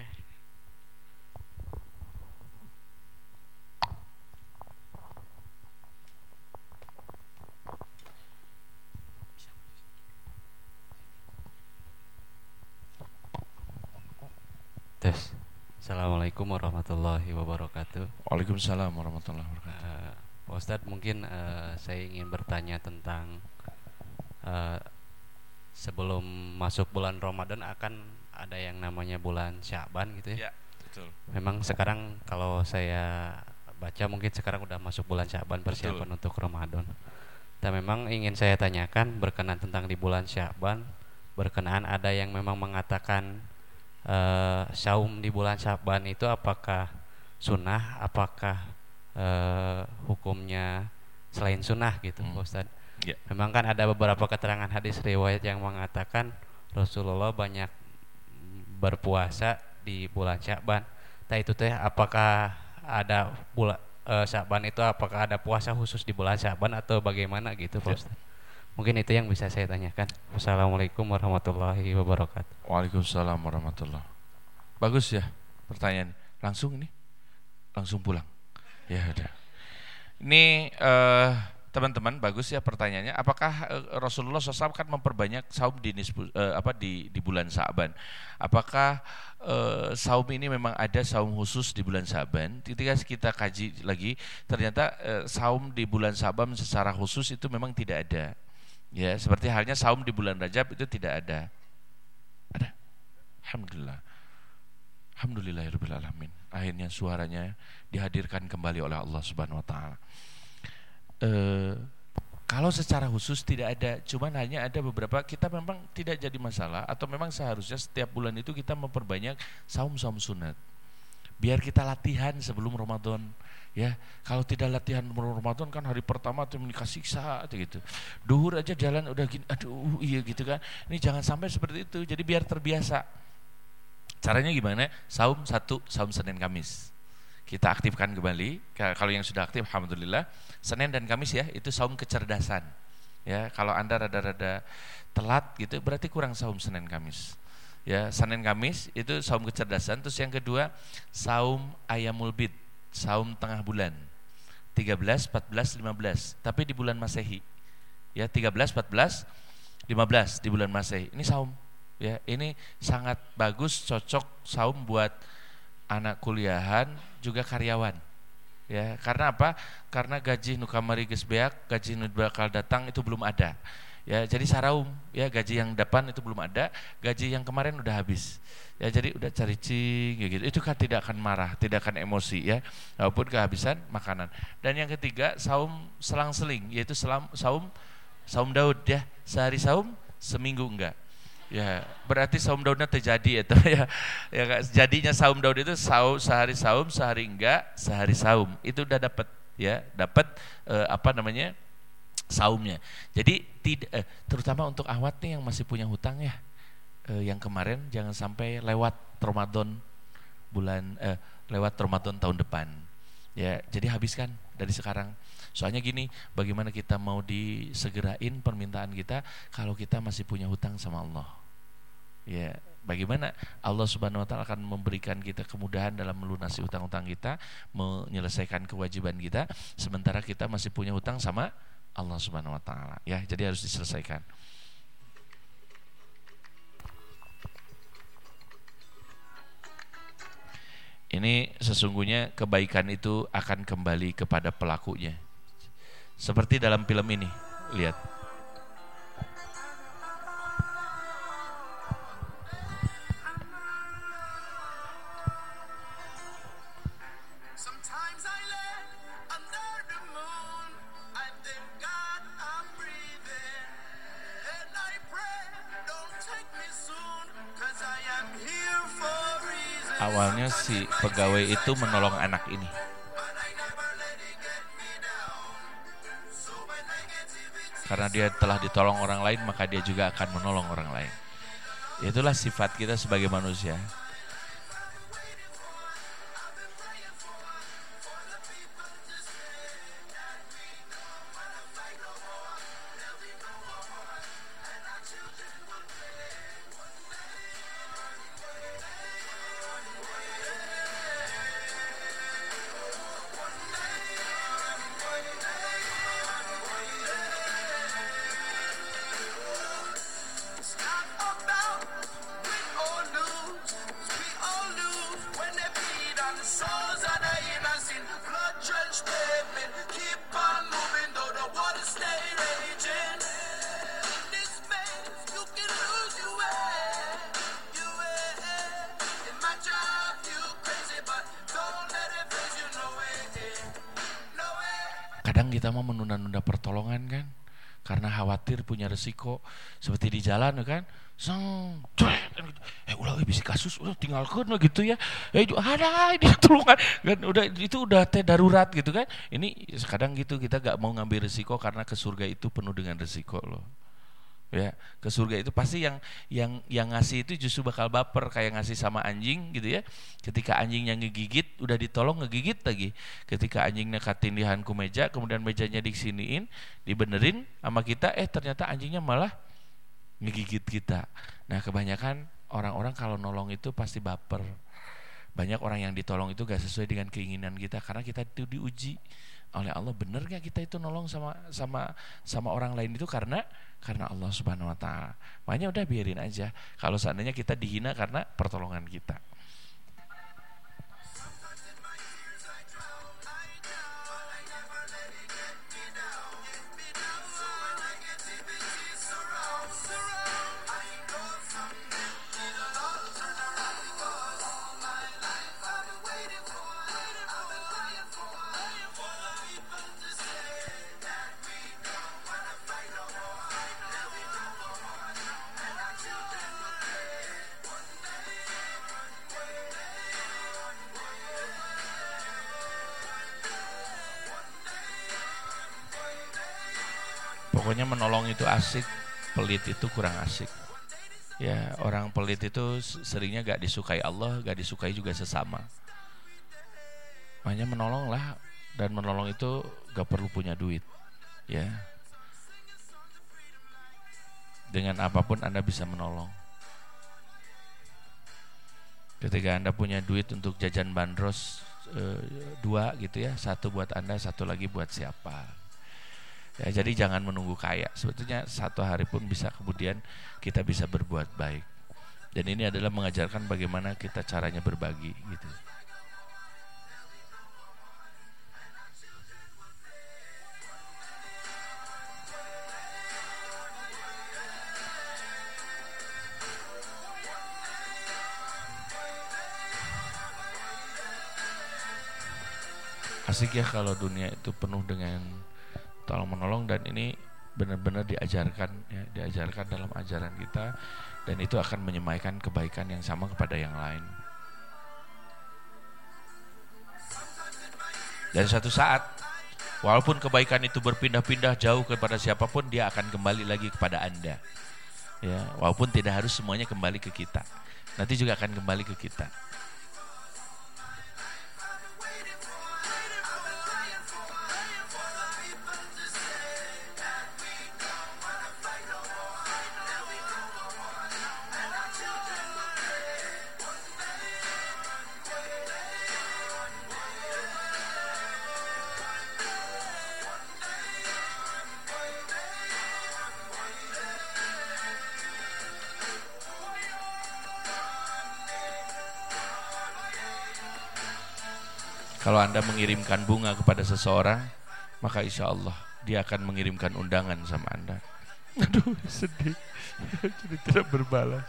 Tes. Assalamualaikum warahmatullahi wabarakatuh. Waalaikumsalam warahmatullahi wabarakatuh. Uh, Pak Ustadz, mungkin uh, saya ingin bertanya tentang uh, sebelum masuk bulan Ramadan akan ada yang namanya bulan Sya'ban gitu ya. Ya, betul. Memang sekarang kalau saya baca mungkin sekarang udah masuk bulan Sya'ban, persiapan betul untuk Ramadan. Dan memang ingin saya tanyakan berkenaan tentang di bulan Sya'ban, berkenaan ada yang memang mengatakan Uh, saum di bulan Sya'ban itu apakah sunnah, apakah uh, hukumnya selain sunnah gitu, hmm. Pak Ustadz. Yeah. Memang kan ada beberapa keterangan hadis riwayat yang mengatakan Rasulullah banyak berpuasa di bulan Sya'ban. Nah itu teh apakah ada bulan uh, Sya'ban itu apakah ada puasa khusus di bulan Sya'ban atau bagaimana gitu, Pak Ustadz? Yeah. Mungkin itu yang bisa saya tanyakan. Wassalamualaikum warahmatullahi wabarakatuh. Waalaikumsalam warahmatullahi. Bagus ya pertanyaan. Langsung nih, langsung pulang. Ya udah. Ini uh, teman-teman bagus ya pertanyaannya. Apakah uh, Rasulullah shallallahu alaihi wasallam kan memperbanyak saum di nisbu, uh, apa di di bulan Sya'ban? Apakah uh, saum ini memang ada saum khusus di bulan Sya'ban? Ketika kita kaji lagi, ternyata uh, saum di bulan Sya'ban secara khusus itu memang tidak ada. Ya, seperti halnya saum di bulan Rajab itu tidak ada. Ada? Alhamdulillah. Alhamdulillahirabbil alamin. Akhirnya suaranya dihadirkan kembali oleh Allah Subhanahu wa taala. Eh, kalau secara khusus tidak ada, cuman hanya ada beberapa, kita memang tidak jadi masalah atau memang seharusnya setiap bulan itu kita memperbanyak saum-saum sunat. biar kita latihan sebelum Ramadan. Ya, kalau tidak latihan Ramadan kan hari pertama tuh dikasih siksa gitu. Duhur aja jalan udah gini, aduh iya gitu kan. Ini jangan sampai seperti itu. Jadi biar terbiasa. Caranya gimana? Saum satu, saum Senin Kamis. Kita aktifkan kembali. Kalau yang sudah aktif, alhamdulillah. Senin dan Kamis ya, itu saum kecerdasan. Ya, kalau Anda rada-rada telat gitu, berarti kurang saum Senin Kamis. Ya, Senin Kamis itu saum kecerdasan. Terus yang kedua, saum Ayyamul Bid. Saum tengah bulan tiga belas, empat belas, lima belas, tapi di bulan Masehi. Ya, tiga belas, empat belas, lima belas di bulan Masehi. Ini saum. Ya, ini sangat bagus, cocok saum buat anak kuliahan juga karyawan. Ya, karena apa? Karena gaji nu kamari geus beak, gaji nu bakal datang itu belum ada. Ya, jadi saraum, ya gaji yang depan itu belum ada, gaji yang kemarin udah habis. Ya, jadi udah cari cing gitu. Itu kan tidak akan marah, tidak akan emosi ya, walaupun kehabisan makanan. Dan yang ketiga, saum selang-seling, yaitu selam, saum saum Daud ya. Sehari saum, seminggu enggak. Ya, berarti saum Daudnya terjadi itu ya. Ya, jadinya saum Daud itu saum sehari saum, sehari enggak, sehari saum. Itu udah dapat ya, dapat eh, apa namanya? Saumnya. Jadi tidak eh, terutama untuk awat nih yang masih punya hutang ya. Eh, yang kemarin jangan sampai lewat Ramadan bulan eh, lewat Ramadan tahun depan. Ya, jadi habiskan dari sekarang. Soalnya gini, bagaimana kita mau disegerain permintaan kita kalau kita masih punya hutang sama Allah. Ya, bagaimana Allah Subhanahu wa taala akan memberikan kita kemudahan dalam melunasi hutang-hutang kita, menyelesaikan kewajiban kita sementara kita masih punya hutang sama Allah Subhanahu wa taala. Ya, jadi harus diselesaikan. Ini sesungguhnya kebaikan itu akan kembali kepada pelakunya. Seperti dalam film ini, lihat. Awalnya si pegawai itu menolong anak ini. Karena dia telah ditolong orang lain, maka dia juga akan menolong orang lain. Itulah sifat kita sebagai manusia. Kadang kita mau menunda-nunda pertolongan kan, karena khawatir punya resiko. Seperti di jalan kan, sang, eh ulah bisa kasus, udah tinggalkan gitu ya. Eh ada ini tolongan kan, udah itu udah teh darurat gitu kan. Ini kadang gitu kita gak mau ngambil resiko karena ke surga itu penuh dengan resiko loh. Ya, ke surga itu pasti yang yang yang ngasih itu justru bakal baper, kayak ngasih sama anjing gitu ya. Ketika anjingnya ngegigit, udah ditolong ngegigit lagi. Ketika anjingnya katindihan ku meja, kemudian mejanya disiniin, dibenerin sama kita, eh ternyata anjingnya malah ngegigit kita. Nah, kebanyakan orang-orang kalau nolong itu pasti baper. Banyak orang yang ditolong itu gak sesuai dengan keinginan kita, karena kita itu diuji oleh Allah, bener gak kita itu nolong sama sama sama orang lain itu karena karena Allah Subhanahu wa taala. Makanya udah biarin aja kalau seandainya kita dihina karena pertolongan kita. Pokoknya menolong itu asik, pelit itu kurang asik. Ya, orang pelit itu seringnya gak disukai Allah, gak disukai juga sesama. Makanya menolonglah, dan menolong itu gak perlu punya duit. Ya, dengan apapun Anda bisa menolong. Ketika Anda punya duit untuk jajan bandros e, dua gitu ya, satu buat Anda, satu lagi buat siapa. Ya, jadi jangan menunggu kaya. Sebetulnya satu hari pun bisa kemudian kita bisa berbuat baik. Dan ini adalah mengajarkan bagaimana kita caranya berbagi gitu. Asik ya kalau dunia itu penuh dengan tolong menolong, dan ini benar-benar diajarkan ya, diajarkan dalam ajaran kita, dan itu akan menyemaikan kebaikan yang sama kepada yang lain. Dan suatu saat walaupun kebaikan itu berpindah-pindah jauh kepada siapapun, dia akan kembali lagi kepada Anda. Ya, walaupun tidak harus semuanya kembali ke kita. Nanti juga akan kembali ke kita. Kalau Anda mengirimkan bunga kepada seseorang, maka insya Allah dia akan mengirimkan undangan sama Anda. Aduh, sedih. Jadi tidak berbalas.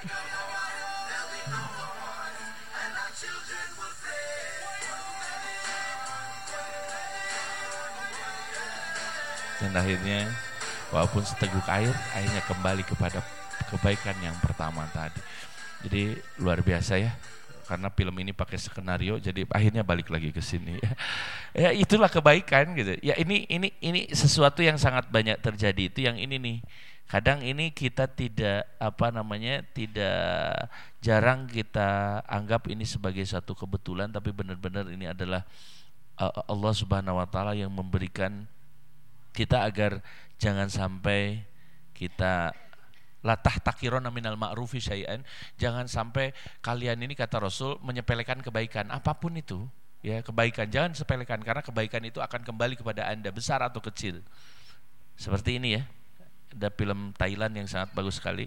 Dan akhirnya, walaupun seteguk air, akhirnya kembali kepada kebaikan yang pertama tadi. Jadi luar biasa ya. Karena film ini pakai skenario, jadi akhirnya balik lagi ke sini. Ya itulah kebaikan gitu. Ya ini ini ini sesuatu yang sangat banyak terjadi, itu yang ini nih. Kadang ini kita tidak apa namanya tidak jarang kita anggap ini sebagai satu kebetulan, tapi benar-benar ini adalah uh, Allah Subhanahu Wa Taala yang memberikan kita agar jangan sampai kita la tahtakirona minal ma'rufi syai'an, jangan sampai kalian ini, kata Rasul, menyepelekan kebaikan apapun itu ya, kebaikan jangan sepelekan, karena kebaikan itu akan kembali kepada Anda, besar atau kecil. Seperti ini ya, ada film Thailand yang sangat bagus sekali.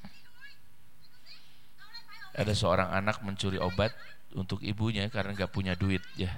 Ada seorang anak mencuri obat untuk ibunya karena gak punya duit ya.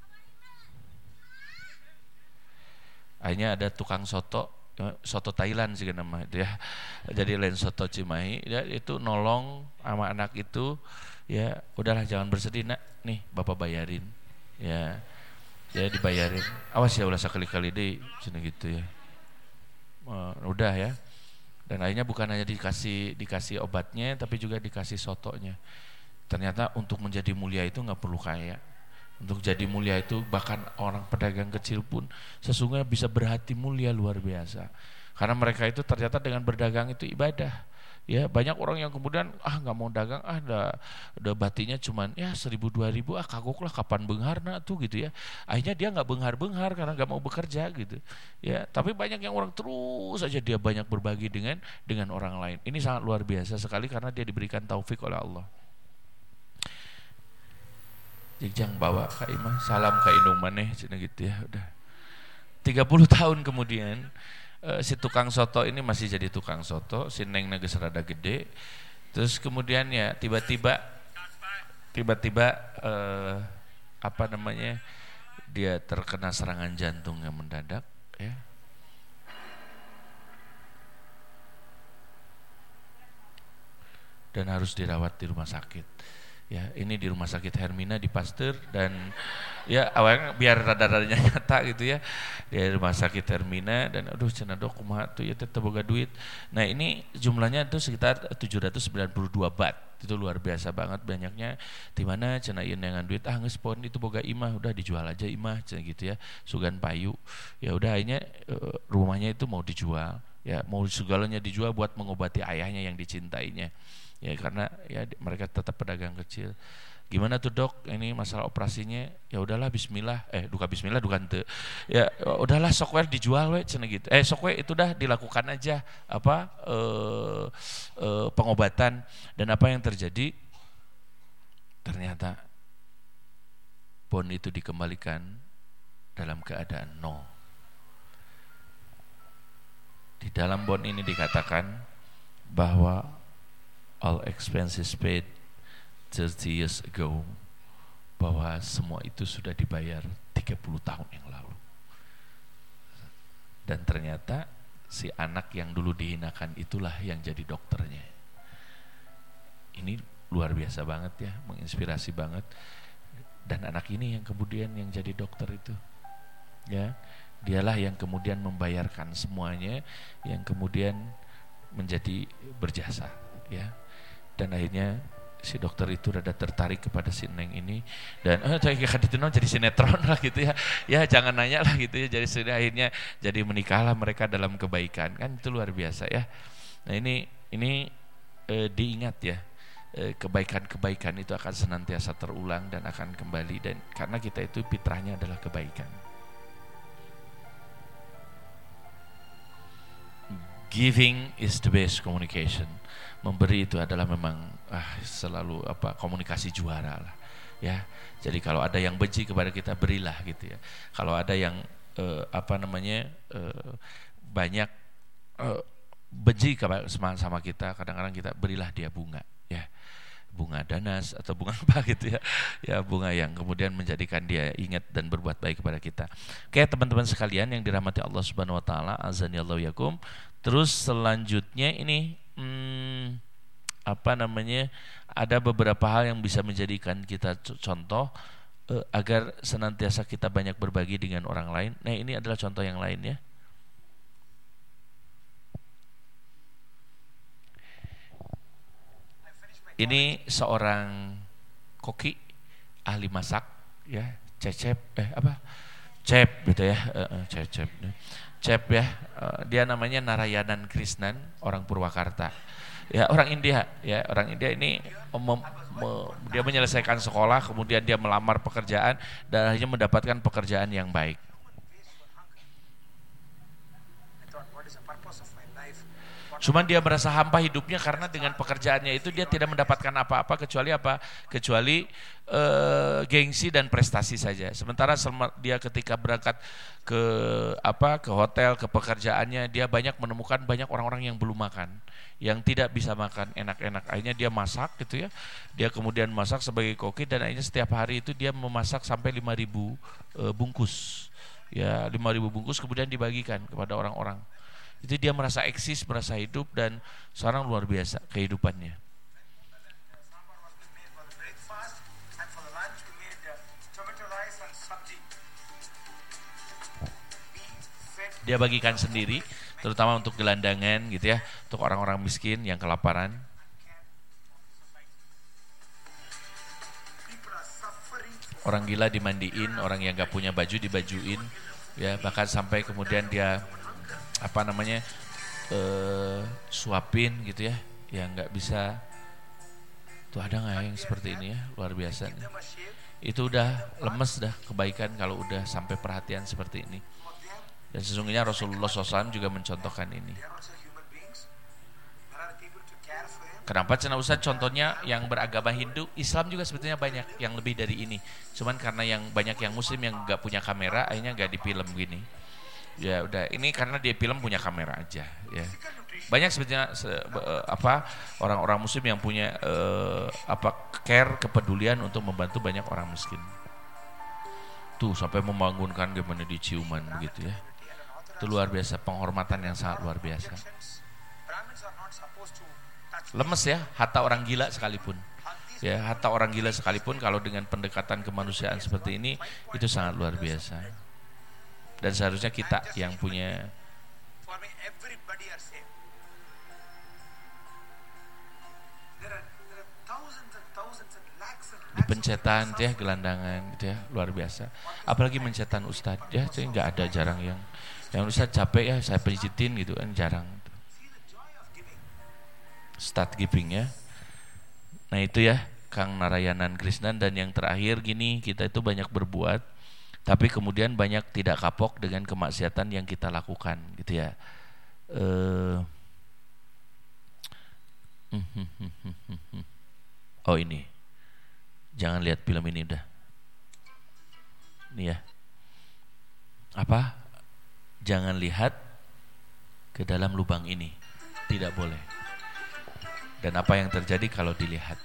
Akhirnya ada tukang soto, soto Thailand sih nama itu ya. Jadi lain soto Cimahi, ya, itu nolong sama anak itu ya, udahlah jangan bersedih nak, nih bapak bayarin ya, ya dibayarin, awas ya ulah sekali-kali deh cina gitu ya. Uh, udah ya. Dan akhirnya bukan hanya dikasih dikasih obatnya, tapi juga dikasih sotonya. Ternyata untuk menjadi mulia itu nggak perlu kaya. Untuk jadi mulia itu bahkan orang pedagang kecil pun sesungguhnya bisa berhati mulia luar biasa. Karena mereka itu ternyata dengan berdagang itu ibadah. Ya banyak orang yang kemudian ah nggak mau dagang, ah udah, udah batinya cuman ya seribu dua ribu, ah kagok lah kapan beungharna tuh gitu ya. Akhirnya dia nggak beunghar-beunghar karena nggak mau bekerja gitu. Ya tapi banyak yang orang terus saja dia banyak berbagi dengan dengan orang lain. Ini sangat luar biasa sekali karena dia diberikan taufik oleh Allah. Jejang bawa Kak Imah, salam Kak Indung maneh cina gitu ya. Udah tiga puluh tahun kemudian uh, si tukang soto ini masih jadi tukang soto, si Neng geus rada gede. Terus kemudian ya tiba-tiba tiba-tiba uh, apa namanya dia terkena serangan jantung yang mendadak ya. Dan harus dirawat di rumah sakit. Ya, ini di rumah sakit Hermina di Pasteur, dan ya awalnya biar rada-radanya nyata gitu ya. Di rumah sakit Hermina, dan aduh cenah dok kumaha tuh ya teh boga duit. Nah, ini jumlahnya itu sekitar tujuh ratus sembilan puluh dua bat. itu luar biasa banget banyaknya. Di mana cenah ieu neangan duit ah geus pon itu boga imah udah dijual aja imah cenah gitu ya. Sugan payu. Ya udah akhirnya uh, rumahnya itu mau dijual. Ya mau segalanya dijual buat mengobati ayahnya yang dicintainya. Ya karena ya mereka tetap pedagang kecil. Gimana tuh dok ini masalah operasinya? Ya udahlah bismillah eh duka bismillah duka ente ya udahlah software dijual we cenah gitu eh software itu dah dilakukan aja apa eh, eh, pengobatan. Dan apa yang terjadi ternyata bond itu dikembalikan dalam keadaan nol. Di dalam bond ini dikatakan bahwa all expenses paid thirty years ago, bahwa semua itu sudah dibayar tiga puluh tahun yang lalu. Dan ternyata si anak yang dulu dihinakan itulah yang jadi dokternya. Ini luar biasa banget ya, menginspirasi banget. Dan anak ini yang kemudian yang jadi dokter itu, ya, dialah yang kemudian membayarkan semuanya, yang kemudian menjadi berjasa, ya. Dan akhirnya si dokter itu rada tertarik kepada si Neng ini dan eh kayak itu jadi sinetron lah gitu ya. Ya jangan nanya lah gitu ya. Jadi sudah akhirnya jadi menikahlah mereka dalam kebaikan. Kan itu luar biasa ya. Nah ini ini eh, diingat ya. Eh, kebaikan-kebaikan itu akan senantiasa terulang dan akan kembali dan karena kita itu fitrahnya adalah kebaikan. Giving is the best communication. Memberi itu adalah memang ah, selalu apa komunikasi juara lah ya. Jadi kalau ada yang benci kepada kita berilah gitu ya. Kalau ada yang eh, apa namanya eh, banyak eh, benci sama sama kita, kadang-kadang kita berilah dia bunga ya. Bunga danas atau bunga apa gitu ya. Ya bunga yang kemudian menjadikan dia ingat dan berbuat baik kepada kita. Oke teman-teman sekalian yang dirahmati Allah Subhanahu wa taala, azanillahu yakum. Terus selanjutnya ini Hmm, apa namanya ada beberapa hal yang bisa menjadikan kita contoh eh, agar senantiasa kita banyak berbagi dengan orang lain. Nah ini adalah contoh yang lain ya. Ini seorang koki ahli masak ya, Cecep eh apa Cep gitu ya, uh, Cecep Cep ya, uh, dia namanya Narayanan Krishnan, orang Purwakarta. Ya orang India, ya orang India ini mem, me, dia menyelesaikan sekolah, kemudian dia melamar pekerjaan dan akhirnya mendapatkan pekerjaan yang baik. Cuman dia merasa hampa hidupnya karena dengan pekerjaannya itu dia tidak mendapatkan apa-apa kecuali apa? Kecuali uh, gengsi dan prestasi saja. Sementara dia ketika berangkat ke apa? Ke hotel, ke pekerjaannya, dia banyak menemukan banyak orang-orang yang belum makan, yang tidak bisa makan enak-enak. Akhirnya dia masak gitu ya. Dia kemudian masak sebagai koki dan akhirnya setiap hari itu dia memasak sampai lima ribu uh, bungkus. Ya, lima ribu bungkus kemudian dibagikan kepada orang-orang. Itu dia merasa eksis, merasa hidup dan seorang luar biasa kehidupannya. Dia bagikan sendiri, terutama untuk gelandangan gitu ya, untuk orang-orang miskin yang kelaparan. Orang gila dimandiin, orang yang gak punya baju dibajuin, ya bahkan sampai kemudian dia apa namanya uh, suapin gitu ya, yang nggak bisa. Tuh ada nggak yang seperti ini ya, luar biasa nih. Itu udah lemes dah kebaikan kalau udah sampai perhatian seperti ini. Dan sesungguhnya Rasulullah shallallahu alaihi wasallam juga mencontohkan ini. Kenapa Cina Ustaz contohnya yang beragama Hindu, Islam juga sebetulnya banyak yang lebih dari ini. Cuman karena yang banyak yang Muslim yang nggak punya kamera, akhirnya nggak di film gini. Ya udah, ini karena dia film punya kamera aja ya. Banyak sebetulnya se, uh, apa orang-orang muslim yang punya uh, apa care, kepedulian untuk membantu banyak orang miskin. Tuh sampai membangunkan gimana di ciuman begitu ya. Itu luar biasa, penghormatan yang sangat luar biasa. Lemes ya, hatta orang gila sekalipun. Ya, hatta orang gila sekalipun kalau dengan pendekatan kemanusiaan seperti ini itu sangat luar biasa. Dan seharusnya kita yang punya pencetan ya, gelandangan gitu ya, luar biasa. Apalagi mencetan ustadz ya, saya nggak ada, jarang yang yang ustadz capek ya saya pijitin gitu kan, jarang. Start giving ya. Nah itu ya Kang Narayanan Krisnan. Dan yang terakhir gini, kita itu banyak berbuat tapi kemudian banyak tidak kapok dengan kemaksiatan yang kita lakukan gitu ya. Uh, oh ini, jangan lihat film ini udah. Nih ya, apa? Jangan lihat ke dalam lubang ini, tidak boleh. Dan apa yang terjadi kalau dilihat?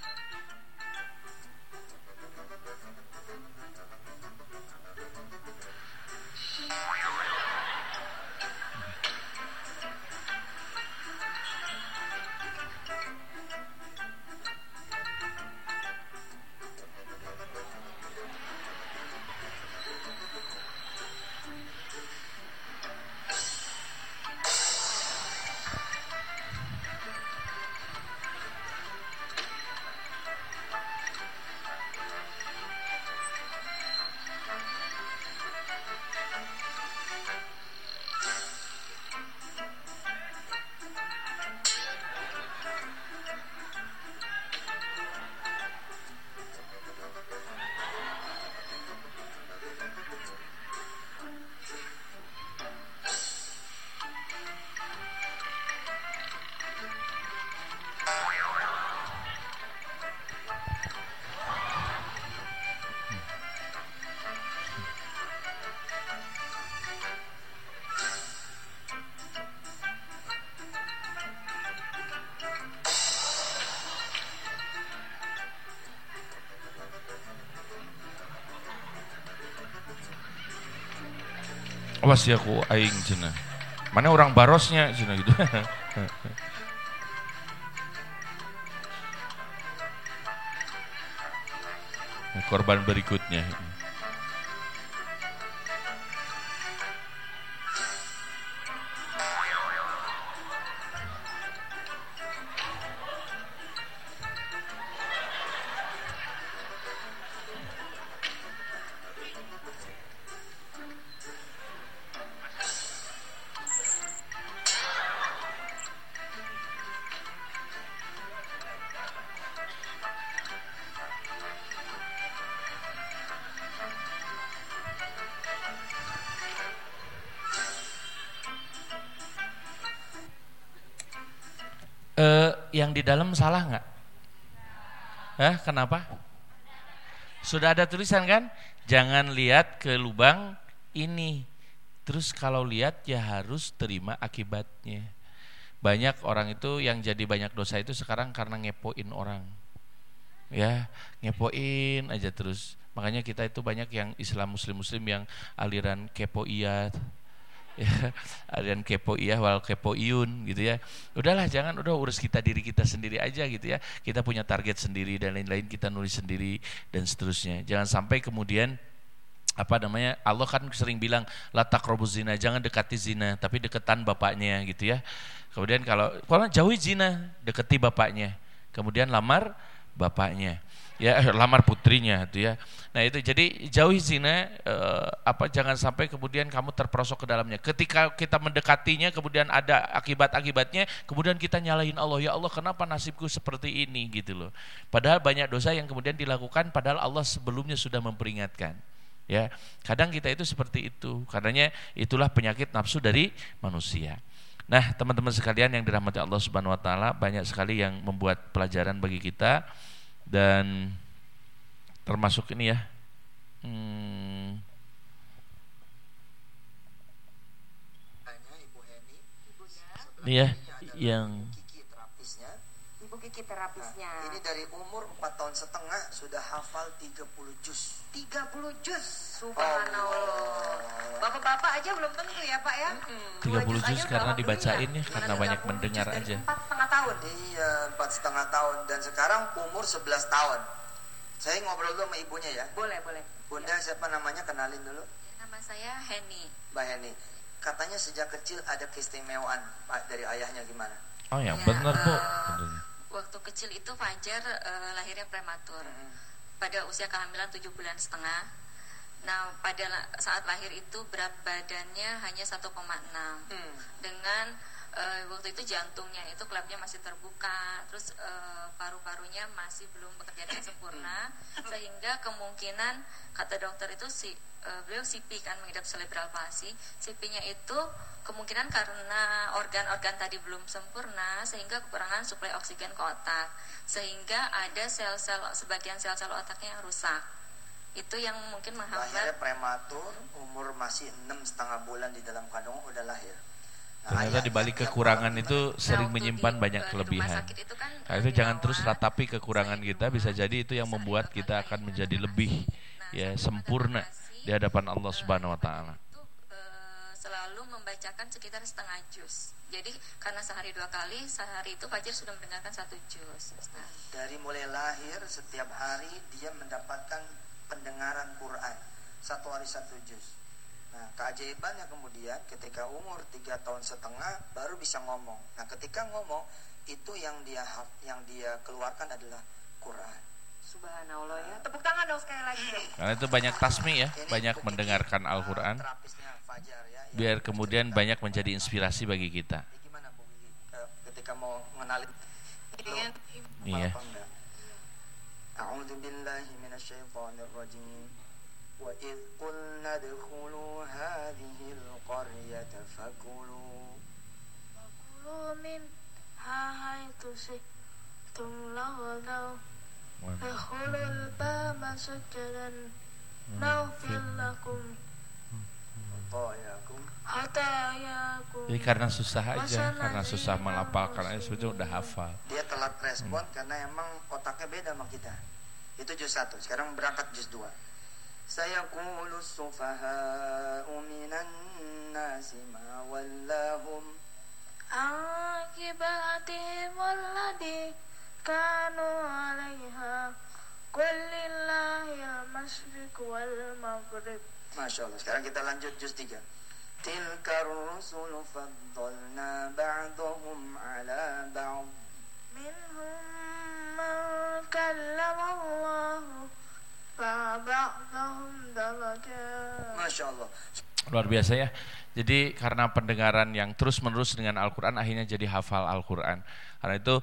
Awas ya ku aing cenah. Mana orang barosnya cenah gitu. Korban berikutnya. Uh, yang di dalam salah nggak? Hah, kenapa? Sudah ada tulisan kan? Jangan lihat ke lubang ini. Terus kalau lihat ya harus terima akibatnya. Banyak orang itu yang jadi banyak dosa itu sekarang karena ngepoin orang. Ya, ngepoin aja terus. Makanya kita itu banyak yang Islam muslim-muslim yang aliran kepoiyat. Ya, aliran kepoiyah wal kepoiyun gitu ya. Udahlah, jangan, udah urus kita diri kita sendiri aja gitu ya. Kita punya target sendiri dan lain-lain, kita nulis sendiri dan seterusnya. Jangan sampai kemudian apa namanya, Allah kan sering bilang la taqrabuz zina, jangan dekati zina, tapi deketan bapaknya gitu ya. Kemudian kalau kalau jauhi zina, deketi bapaknya. Kemudian lamar bapaknya. Ya, lamar putrinya itu ya. Nah itu, jadi jauhi zina, eh, apa jangan sampai kemudian kamu terperosok ke dalamnya. Ketika kita mendekatinya kemudian ada akibat-akibatnya, kemudian kita nyalahin Allah, ya Allah kenapa nasibku seperti ini gitu loh. Padahal banyak dosa yang kemudian dilakukan padahal Allah sebelumnya sudah memperingatkan. Ya, kadang kita itu seperti itu. Karenanya itulah penyakit nafsu dari manusia. Nah, teman-teman sekalian yang dirahmati Allah Subhanahu wa taala, banyak sekali yang membuat pelajaran bagi kita. Dan termasuk ini ya, hmm, ini ya yang Ibu Kiki terapisnya. Nah, ini dari umur empat tahun setengah sudah hafal tiga puluh juz. tiga puluh juz, subhanallah. Bapak-bapak aja belum tentu ya Pak ya. tiga puluh juz karena dibacain ya, karena banyak mendengar aja. empat setengah tahun. Iya, empat setengah tahun. Dan sekarang umur sebelas tahun. Saya ngobrol dulu sama ibunya ya. Boleh, boleh. Bunda, ya. Siapa namanya? Kenalin dulu. Nama saya Heni. Mbak Heni. Katanya sejak kecil ada keistimewaan Pak dari ayahnya, gimana? Oh yang ya, benar Bu. Uh, waktu kecil itu Fajar uh, lahirnya prematur. Hmm. pada usia kehamilan tujuh bulan setengah. Nah, pada saat lahir itu berat badannya hanya satu koma enam. Hmm. Dengan uh, waktu itu jantungnya itu klapnya masih terbuka, terus uh, paru-parunya masih belum bekerja dengan sempurna, sehingga kemungkinan kata dokter itu si uh, beliau C P kan, mengidap cerebral palsy. C P-nya itu kemungkinan karena organ-organ tadi belum sempurna sehingga kekurangan suplai oksigen ke otak, sehingga ada sel-sel sebagian sel-sel otaknya yang rusak. Itu yang mungkin menghambat. Lahirnya prematur, umur masih enam setengah bulan di dalam kandungan udah lahir. Nah, ternyata dibalik kekurangan itu sering menyimpan di, banyak kelebihan. Itu, kan, nah, itu jangan terus ratapi kekurangan kita, bisa jadi itu yang membuat kita akan menjadi lebih nah, ya sempurna di hadapan Allah Subhanahu wa taala. Itu uh, selalu membacakan sekitar setengah juz. Jadi karena sehari dua kali, sehari itu Fajar sudah mendengarkan satu juz. Nah. Dari mulai lahir setiap hari dia mendapatkan pendengaran Quran satu hari satu juz. Nah, keajaibannya kemudian ketika umur tiga tahun setengah baru bisa ngomong. Nah, ketika ngomong itu yang dia yang dia keluarkan adalah Quran. Subhanallah ya. Tepuk tangan dong sekali lagi. Karena itu banyak tasmi ya, ini banyak mendengarkan Al-Quran. Ya, biar kemudian banyak menjadi inspirasi bagi kita. Gimana Bu Gigi? Ketika mau mengenali iya. A'udzu billahi minasyaitonir rajim. Wa idz qulna adkhulu hadhil qaryata fakulu fakulu min haitsu shi'tum laghaw fakhulul baba sujadan naghfir lakum hatayakum. Jadi karena susah aja, karena susah melapalkan aja sebetulnya udah hafal. Dia telat respon hmm. karena emang otaknya beda sama kita. Itu juz satu, sekarang berangkat juz dua. Sayaqulu sufaha'u minan nasi ma wallahum akibatihim alladhi kanu 'alaiha qul lillahil masyriq wal maghrib. Masya Allah. Sekarang kita lanjut juz tiga. Tilkar rusulu faddalna ba'dahum 'ala ba'd minhum man kallama Allah fa ba'dahum darajat. Masya Allah. Luar biasa ya. Jadi karena pendengaran yang terus menerus dengan Al-Quran akhirnya jadi hafal Al-Quran. Karena itu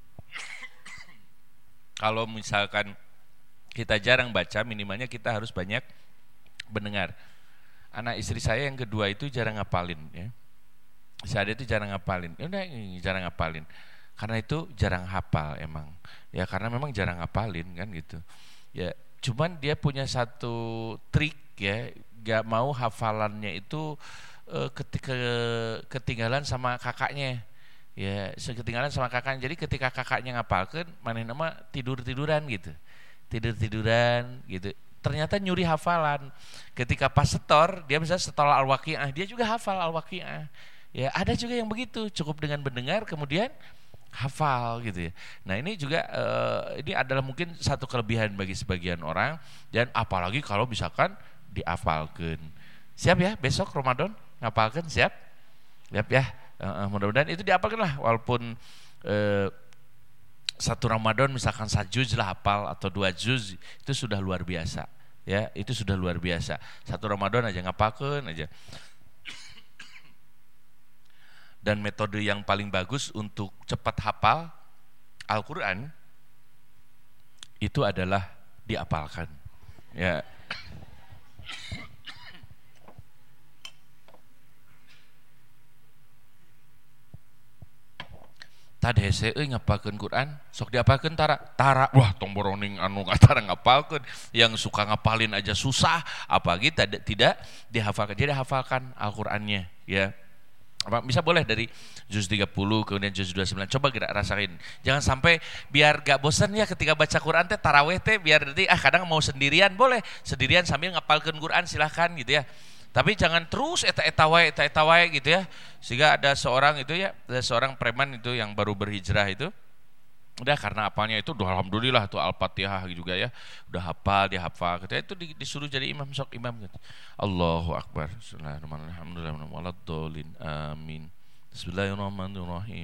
kalau misalkan kita jarang baca, minimalnya kita harus banyak mendengar. Anak istri saya yang kedua itu jarang ngapalin ya. Saya itu jarang ngapalin. Ya udah jarang ngapalin. Karena itu jarang hafal emang. Ya karena memang jarang ngapalin kan gitu. Ya cuman dia punya satu trik ya, gak mau hafalannya itu uh, ketika ketinggalan sama kakaknya. Ya, ketinggalan sama kakaknya. Jadi ketika kakaknya ngapalkeun, maneh nama tidur-tiduran gitu. Tidur-tiduran gitu. Ternyata nyuri hafalan. Ketika pas setor, dia bisa setor Al-Waqi'ah, dia juga hafal Al-Waqi'ah. Ya, ada juga yang begitu, cukup dengan mendengar kemudian hafal gitu ya. Nah, ini juga uh, ini adalah mungkin satu kelebihan bagi sebagian orang, dan apalagi kalau misalkan dihafalkeun. Siap ya besok Ramadan ngapalkeun, siap? Siap ya. Uh, mudah-mudahan itu dihafalkeun lah, walaupun uh, satu Ramadan misalkan satu juz lah hafal atau dua juz, itu sudah luar biasa. Ya, itu sudah luar biasa. Satu Ramadan aja ngapalkeun aja. Dan metode yang paling bagus untuk cepat hafal Al-Quran itu adalah diapalkan. Ya. Tadi hese euy ngapalkeun Quran, sok diapalkeun tara. Tara, wah tong boroning anu katara ngapalkeun, yang suka ngapalin aja susah, apalagi tidak tidak dihafalkan. Jadi hafalkan Al-Qur'annya ya. Apa bisa boleh dari juz tiga puluh kemudian juz dua puluh sembilan, coba kita rasain. Jangan sampai biar gak bosan ya ketika baca Quran teh taraweh teh, biar nanti ah kadang mau sendirian, boleh sendirian sambil ngapalkeun Quran silahkan gitu ya. Tapi jangan terus eta-eta wae, eta-eta wae gitu ya. Sehingga ada seorang itu ya, ada seorang preman itu yang baru berhijrah itu, udah karena apalnya itu udah alhamdulillah tuh Al-Fatihah juga ya, udah hafal, dia hafal gitu. Itu disuruh jadi imam, sok imam gitu. Allahu Akbar. Bismillahirrahmanirrahim. Amin. Bismillahirrahmanirrahim.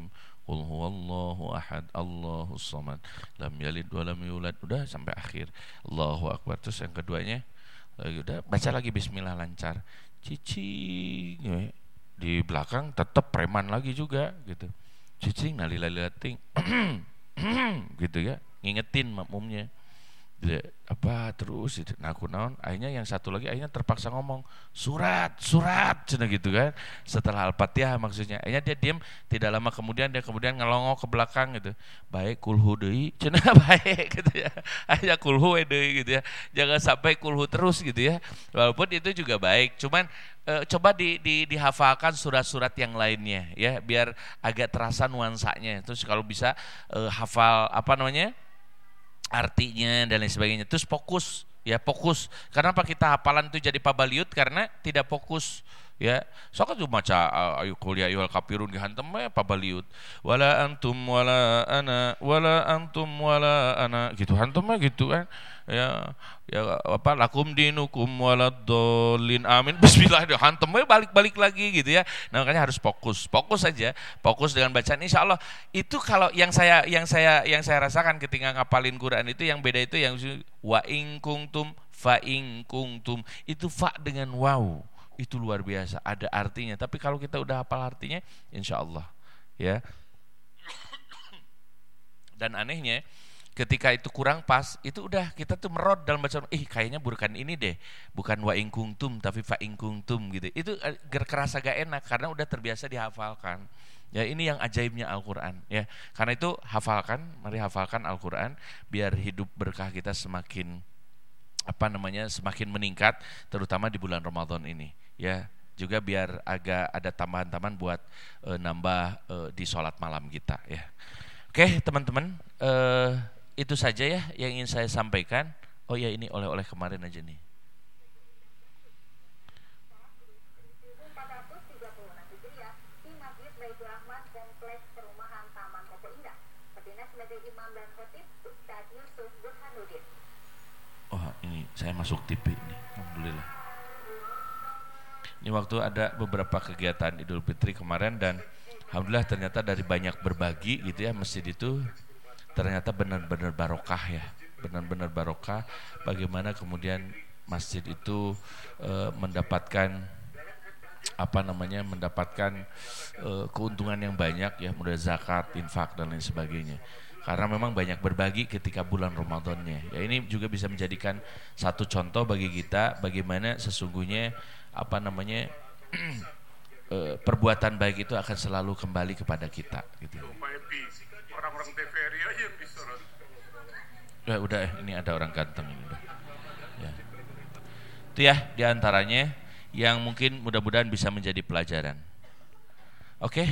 qul huwallahu ahad, Allahus samad, lam yalid wa lam yulad, udah sampai akhir. Allahu akbar. Terus yang keduanya udah baca lagi bismillah lancar. Cicing di belakang tetap preman lagi juga gitu. Cicing nalilalating gitu ya, ngingetin makmumnya. Apa terus itu, nah aku naon, akhirnya yang satu lagi akhirnya terpaksa ngomong surat surat cina gitu kan, setelah al-fatihah maksudnya. Akhirnya dia diam, tidak lama kemudian dia kemudian ngelongok ke belakang gitu, baik kulhu deui cina baik gitu ya, akhirnya kulhu deui gitu ya, jangan sampai kulhu terus gitu ya, walaupun itu juga baik, cuman e, coba di, di, dihafalkan surat-surat yang lainnya ya, biar agak terasa nuansanya. Terus kalau bisa e, hafal apa namanya artinya dan lain sebagainya. Terus fokus ya, fokus. Kenapa kita hafalan itu jadi pabaliut? Karena tidak fokus ya. Soalnya tuh maca ayu kuliah ayyuhal kafirun dihantem ya pabaliut. Wala antum wala ana wala antum wala ana gitu hantem gitu kan. Ya ya apa lakum dinukum waladdallin amin bismillah hantem balik-balik lagi gitu ya. Nah, makanya harus fokus. Fokus saja, fokus dengan bacaan insyaallah. Itu kalau yang saya yang saya yang saya rasakan ketika ngapalin Quran itu yang beda itu yang wa in kuntum fa in kuntum, itu fa dengan waw. Itu luar biasa, ada artinya. Tapi kalau kita udah hafal artinya insyaallah ya. Dan anehnya ketika itu kurang pas, itu udah kita tuh merod dalam bacaan, ih kayaknya bukan ini deh, bukan wa in kuntum tapi fa in kuntum gitu. Itu kerasa gak enak karena udah terbiasa dihafalkan. Ya ini yang ajaibnya Al-Qur'an ya. Karena itu hafalkan, mari hafalkan Al-Qur'an biar hidup berkah kita semakin apa namanya semakin meningkat, terutama di bulan Ramadan ini ya. Juga biar agak ada tambahan-tambahan buat e, nambah e, di sholat malam kita ya. Oke teman-teman, e, itu saja ya yang ingin saya sampaikan. Oh ya, ini oleh-oleh kemarin aja nih. Oh ini saya masuk T V ini, alhamdulillah. Ini waktu ada beberapa kegiatan Idul Fitri kemarin dan alhamdulillah ternyata dari banyak berbagi gitu ya, masjid itu ternyata benar-benar barokah ya, benar-benar barokah. Bagaimana kemudian masjid itu e, mendapatkan apa namanya, mendapatkan e, keuntungan yang banyak ya, mulai zakat, infak dan lain sebagainya. Karena memang banyak berbagi ketika bulan Ramadannya. Ya ini juga bisa menjadikan satu contoh bagi kita bagaimana sesungguhnya apa namanya e, perbuatan baik itu akan selalu kembali kepada kita gitu. Orang-orang T V R I aja yang disorot. Ya udah, ini ada orang ganteng ini udah. Ya. Itu ya diantaranya yang mungkin mudah-mudahan bisa menjadi pelajaran. Oke.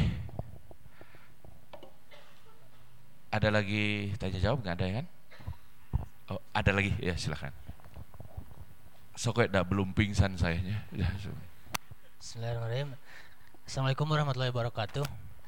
Ada lagi tanya jawab nggak ada ya kan? Oh, ada lagi ya silakan. Sok dah belum pingsan sayanya. Ya, so. Bismillahirrahmanirrahim. Assalamualaikum warahmatullahi wabarakatuh.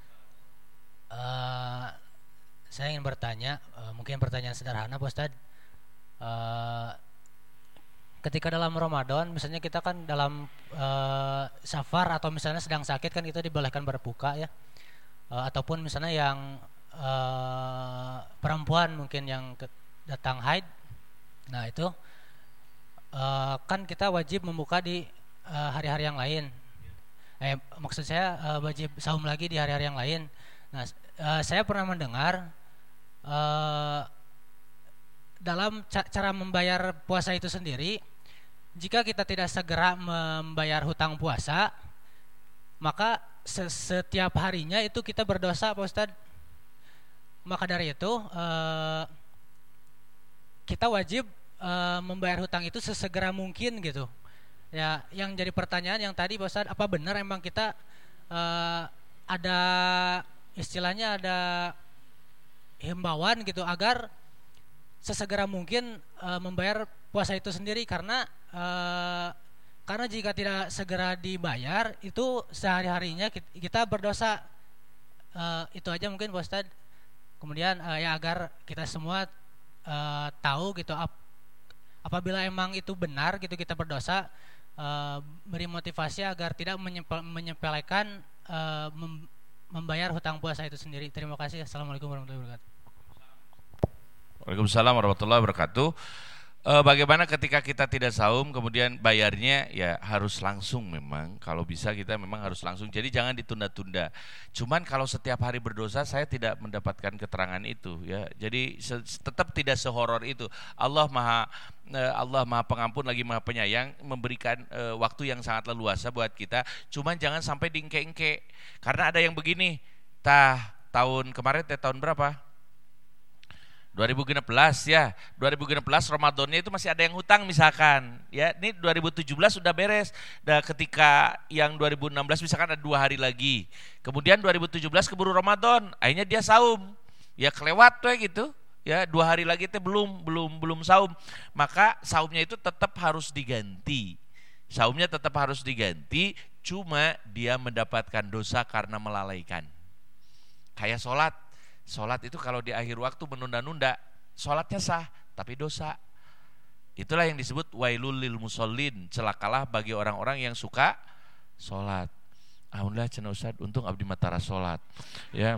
Uh, Saya ingin bertanya, uh, mungkin pertanyaan sederhana Pak Ustadz. Uh, ketika dalam Ramadan, misalnya kita kan dalam uh, safar atau misalnya sedang sakit kan kita dibolehkan berbuka ya. Uh, ataupun misalnya yang uh, perempuan mungkin yang datang haid. Nah itu uh, kan kita wajib membuka di uh, hari-hari yang lain. Eh, maksud saya uh, wajib saum lagi di hari-hari yang lain. Nah uh, saya pernah mendengar Uh, dalam ca- cara membayar puasa itu sendiri, jika kita tidak segera membayar hutang puasa, maka se- setiap harinya itu kita berdosa Pak Ustadz. Maka dari itu uh, kita wajib uh, membayar hutang itu sesegera mungkin gitu. Ya, yang jadi pertanyaan yang tadi Pak Ustadz, apa benar emang kita uh, ada istilahnya ada himbauan gitu agar sesegera mungkin e, membayar puasa itu sendiri karena e, karena jika tidak segera dibayar itu sehari-harinya kita berdosa. E, itu aja mungkin Pak Ustadz. Kemudian e, ya agar kita semua e, tahu gitu ap, apabila emang itu benar gitu kita berdosa, e, beri motivasi agar tidak menyepelekan e, mem, membayar hutang puasa itu sendiri. Terima kasih. Assalamualaikum warahmatullahi wabarakatuh. Waalaikumsalam warahmatullahi wabarakatuh. E, bagaimana ketika kita tidak saum kemudian bayarnya ya harus langsung, memang kalau bisa kita memang harus langsung, jadi jangan ditunda-tunda. Cuman kalau setiap hari berdosa saya tidak mendapatkan keterangan itu ya, jadi se- tetap tidak sehoror itu. Allah maha Allah maha pengampun lagi maha penyayang, memberikan e, waktu yang sangat leluasa buat kita. Cuman jangan sampai diengke-engke, karena ada yang begini, tah tahun kemarin teh tahun berapa? dua ribu enam belas ya, dua ribu enam belas Ramadannya itu masih ada yang hutang misalkan ya, ini dua ribu tujuh belas sudah beres. Dan ketika yang dua ribu enam belas misalkan ada dua hari lagi, kemudian dua ribu tujuh belas keburu Ramadan, akhirnya dia saum, ya kelewat tuh gitu ya, dua hari lagi itu belum belum belum saum, maka saumnya itu tetap harus diganti, saumnya tetap harus diganti, cuma dia mendapatkan dosa karena melalaikan. Kayak sholat, sholat itu kalau di akhir waktu menunda-nunda, sholatnya sah tapi dosa. Itulah yang disebut wailul lil musallin, celakalah bagi orang-orang yang suka sholat. Alhamdulillah cenah Ustaz, untung abdi matara sholat ya.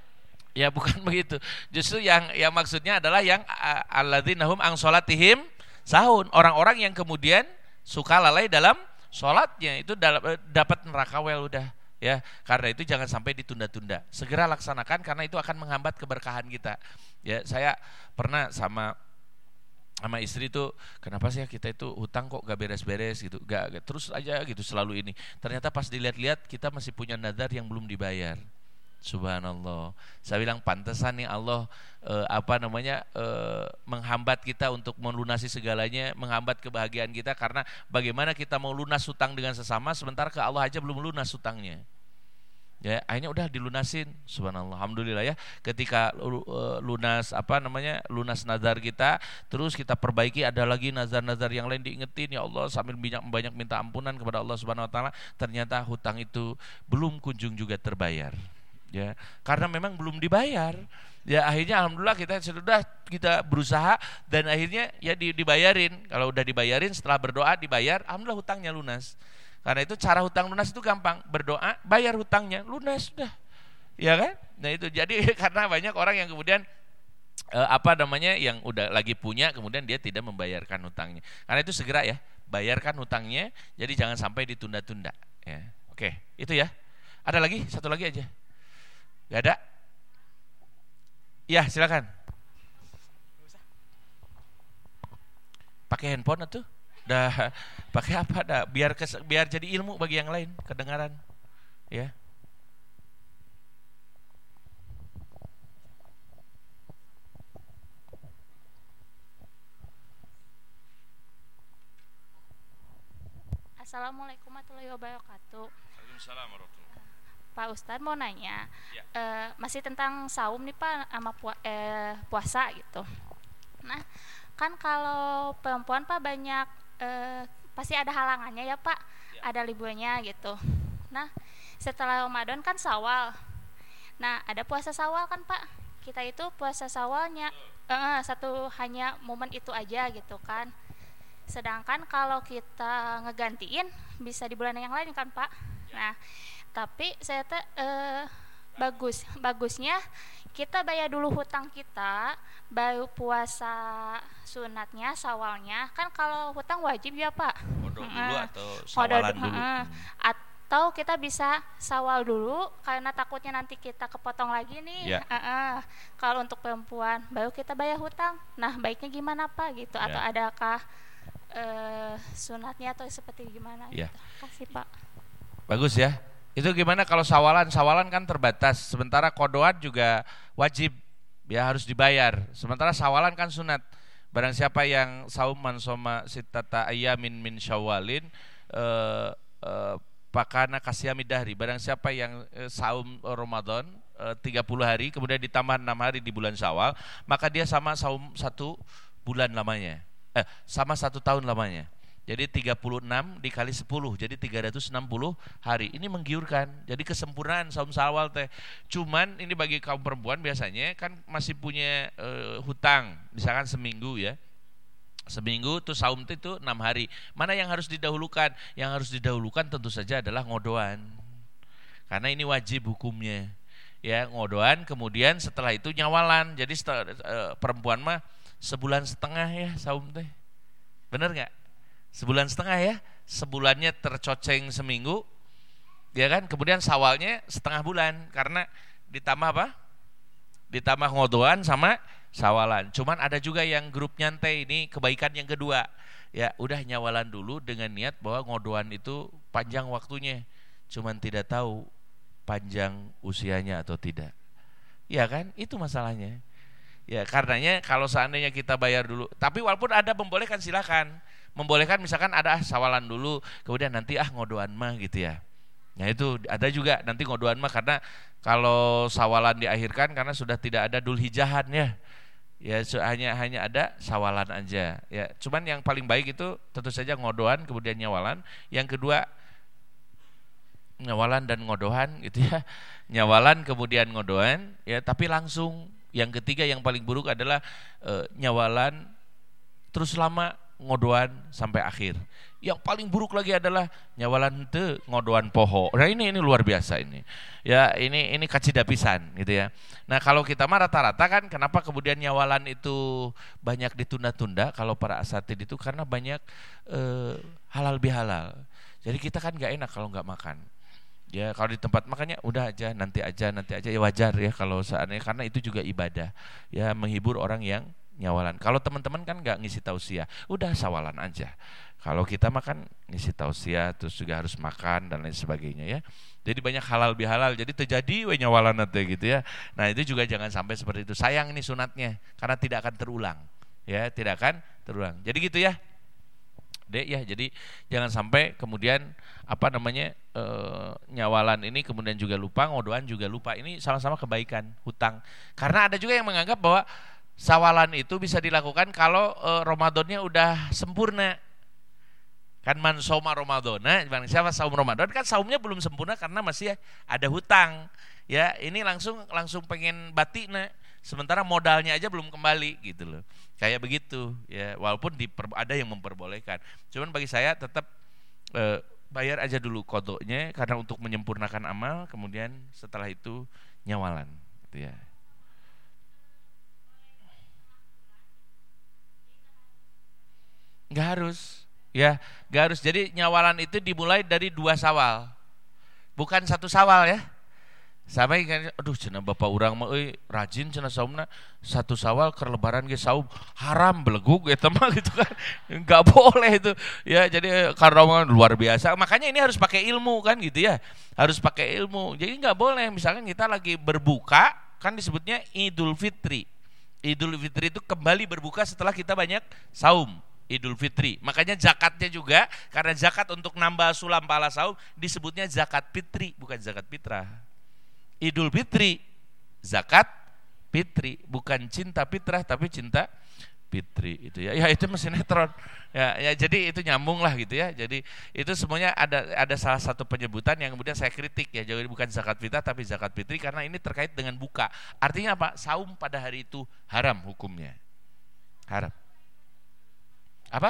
Ya bukan begitu, justru yang yang maksudnya adalah yang alladzina hum an sholatihim sahun, orang-orang yang kemudian suka lalai dalam sholatnya, itu dapat neraka wel udah ya. Karena itu jangan sampai ditunda-tunda, segera laksanakan karena itu akan menghambat keberkahan kita ya. Saya pernah sama sama istri tuh, kenapa sih ya kita itu hutang kok gak beres-beres gitu, gak, gak terus aja gitu selalu ini. Ternyata pas dilihat-lihat kita masih punya nadar yang belum dibayar. Subhanallah, saya bilang pantesan nih Allah eh, apa namanya eh, menghambat kita untuk melunasi segalanya, menghambat kebahagiaan kita, karena bagaimana kita mau lunas hutang dengan sesama sementara ke Allah aja belum lunas hutangnya ya. Akhirnya udah dilunasin, subhanallah, alhamdulillah ya. Ketika uh, lunas apa namanya lunas nazar kita, terus kita perbaiki, ada lagi nazar-nazar yang lain diingetin, ya Allah, sambil banyak banyak minta ampunan kepada Allah Subhanahu Wa Taala. Ternyata hutang itu belum kunjung juga terbayar ya, karena memang belum dibayar ya. Akhirnya alhamdulillah kita sudah kita berusaha dan akhirnya ya dibayarin. Kalau udah dibayarin, setelah berdoa dibayar, alhamdulillah hutangnya lunas. Karena itu cara hutang lunas itu gampang, berdoa, bayar hutangnya, lunas sudah, ya kan? Nah itu jadi karena banyak orang yang kemudian eh, apa namanya yang udah lagi punya kemudian dia tidak membayarkan hutangnya. Karena itu segera ya, bayarkan hutangnya, jadi jangan sampai ditunda-tunda. Ya, oke, itu ya. Ada lagi, satu lagi aja. Gak ada? Ya silakan. Pakai handphone atau? Dah pakai apa dah biar kes, biar jadi ilmu bagi yang lain, kedengaran ya. Assalamualaikum warahmatullahi wabarakatuh. Waalaikumsalam warahmatullahi wabarakatuh. Pak Ustadz mau nanya ya. uh, masih tentang saum nih Pak, sama pu- eh, puasa gitu. Nah kan kalau perempuan Pak banyak Uh, pasti ada halangannya ya Pak ya. Ada liburnya gitu. Nah setelah Ramadan kan Syawal, nah ada puasa Syawal kan Pak, kita itu puasa Syawalnya uh, satu hanya momen itu aja gitu kan. Sedangkan kalau kita ngegantiin bisa di bulan yang lain kan Pak ya. Nah tapi saya tuh uh, bagus bagusnya kita bayar dulu hutang kita, baru puasa sunatnya, Syawalnya. Kan kalau hutang wajib ya Pak. Kodok dulu uh, atau Syawalan dulu. Uh, atau kita bisa Syawal dulu karena takutnya nanti kita kepotong lagi nih. Ya. Uh, uh, kalau untuk perempuan baru kita bayar hutang. Nah baiknya gimana Pak gitu? Ya. Atau adakah uh, sunatnya atau seperti gimana? Ya. Gitu. Kasih Pak. Bagus ya. Itu gimana kalau sawalan? Sawalan kan terbatas, sementara kodoan juga wajib, ya harus dibayar. Sementara sawalan kan sunat. Barang siapa yang saum man soma sittata ayyamin min syawalin eh, eh, pakana kasyami dahri. Barang siapa yang eh, saum Ramadan eh, tiga puluh hari kemudian ditambah enam hari di bulan Syawal, maka dia sama saum satu bulan lamanya. Eh, sama satu tahun lamanya. Jadi tiga puluh enam dikali sepuluh, jadi tiga ratus enam puluh hari. Ini menggiurkan. Jadi kesempurnaan saum Syawal teh. Cuman ini bagi kaum perempuan biasanya kan masih punya uh, hutang, misalkan seminggu ya. Seminggu tuh saum itu enam hari. Mana yang harus didahulukan? Yang harus didahulukan tentu saja adalah ngodoan. Karena ini wajib hukumnya. Ya, ngodoan kemudian setelah itu nyawalan. Jadi setelah, e, perempuan mah sebulan setengah ya saum teh. Bener nggak? Sebulan setengah ya. Sebulannya tercoceng seminggu. Ya kan? Kemudian sawalnya setengah bulan karena ditambah apa? Ditambah ngodoan sama sawalan. Cuman ada juga yang grup nyantai, ini kebaikan yang kedua. Ya, udah nyawalan dulu dengan niat bahwa ngodoan itu panjang waktunya. Cuman tidak tahu panjang usianya atau tidak. Ya kan? Itu masalahnya. Ya, karenanya kalau seandainya kita bayar dulu, tapi walaupun ada membolehkan silakan. Membolehkan misalkan ada ah, sawalan dulu, kemudian nanti ah ngodoan mah gitu ya. Nah itu ada juga nanti ngodoan mah karena kalau sawalan diakhirkan karena sudah tidak ada dulhijahan ya. Ya hanya hanya ada sawalan aja. Ya, cuman yang paling baik itu tentu saja ngodoan kemudian nyawalan. Yang kedua nyawalan dan ngodohan gitu ya. Nyawalan kemudian ngodohan ya, tapi langsung. Yang ketiga yang paling buruk adalah e, nyawalan terus lama ngodohan sampai akhir. Yang paling buruk lagi adalah nyawalan teu ngodohan poho. Nah ini ini luar biasa ini. Ya ini ini kacida pisan gitu ya. Nah kalau kita mah rata-rata kan kenapa kemudian nyawalan itu banyak ditunda-tunda kalau para asatid itu karena banyak e, halal bihalal. Jadi kita kan nggak enak kalau nggak makan. Ya kalau di tempat makannya udah aja nanti aja nanti aja ya wajar ya kalau seandainya karena itu juga ibadah ya menghibur orang yang nyawalan. Kalau teman-teman kan nggak ngisi tausiah, udah sawalan aja. Kalau kita makan ngisi tausiah terus juga harus makan dan lain sebagainya ya. Jadi banyak halal bihalal. Jadi terjadi we nyawalan nanti gitu ya. Nah itu juga jangan sampai seperti itu. Sayang ini sunatnya karena tidak akan terulang ya, tidak akan terulang. Jadi gitu ya. Dek ya, jadi jangan sampai kemudian apa namanya e, nyawalan ini kemudian juga lupa, ngodoan juga lupa. Ini sama-sama kebaikan, hutang. Karena ada juga yang menganggap bahwa sawalan itu bisa dilakukan kalau e, Ramadannya udah sempurna. Kan man soma Ramadana, siapa saum Ramadan kan saumnya belum sempurna karena masih ada hutang. Ya, ini langsung langsung pengen batina. Sementara modalnya aja belum kembali gitu loh. Kayak begitu ya, walaupun diper, ada yang memperbolehkan. Cuman bagi saya tetap e, bayar aja dulu kodoknya karena untuk menyempurnakan amal, kemudian setelah itu nyawalan gitu ya. Enggak harus ya, enggak harus. Jadi nyawalan itu dimulai dari dua sawal. Bukan satu sawal ya. Sampai kan, aduh cenah bapak urang mah euy rajin cenah saumna satu sawal keur lebaran ge saum haram belegug eta mah gitu kan. Enggak boleh itu. Ya jadi karena luar biasa. Makanya ini harus pakai ilmu kan gitu ya. Harus pakai ilmu. Jadi enggak boleh misalkan kita lagi berbuka kan disebutnya Idul Fitri. Idul Fitri itu kembali berbuka setelah kita banyak saum. Idul Fitri. Makanya zakatnya juga karena zakat untuk nambah sulam pahala saum disebutnya zakat fitri bukan zakat fitrah. Idul Fitri, zakat fitri, bukan cinta fitrah tapi cinta fitri itu ya. Ya itu masih netron. Ya, ya jadi itu nyambung lah gitu ya. Jadi itu semuanya ada ada salah satu penyebutan yang kemudian saya kritik ya. Jadi bukan zakat fitrah tapi zakat fitri karena ini terkait dengan buka. Artinya apa? Saum pada hari itu haram hukumnya. Haram. Apa?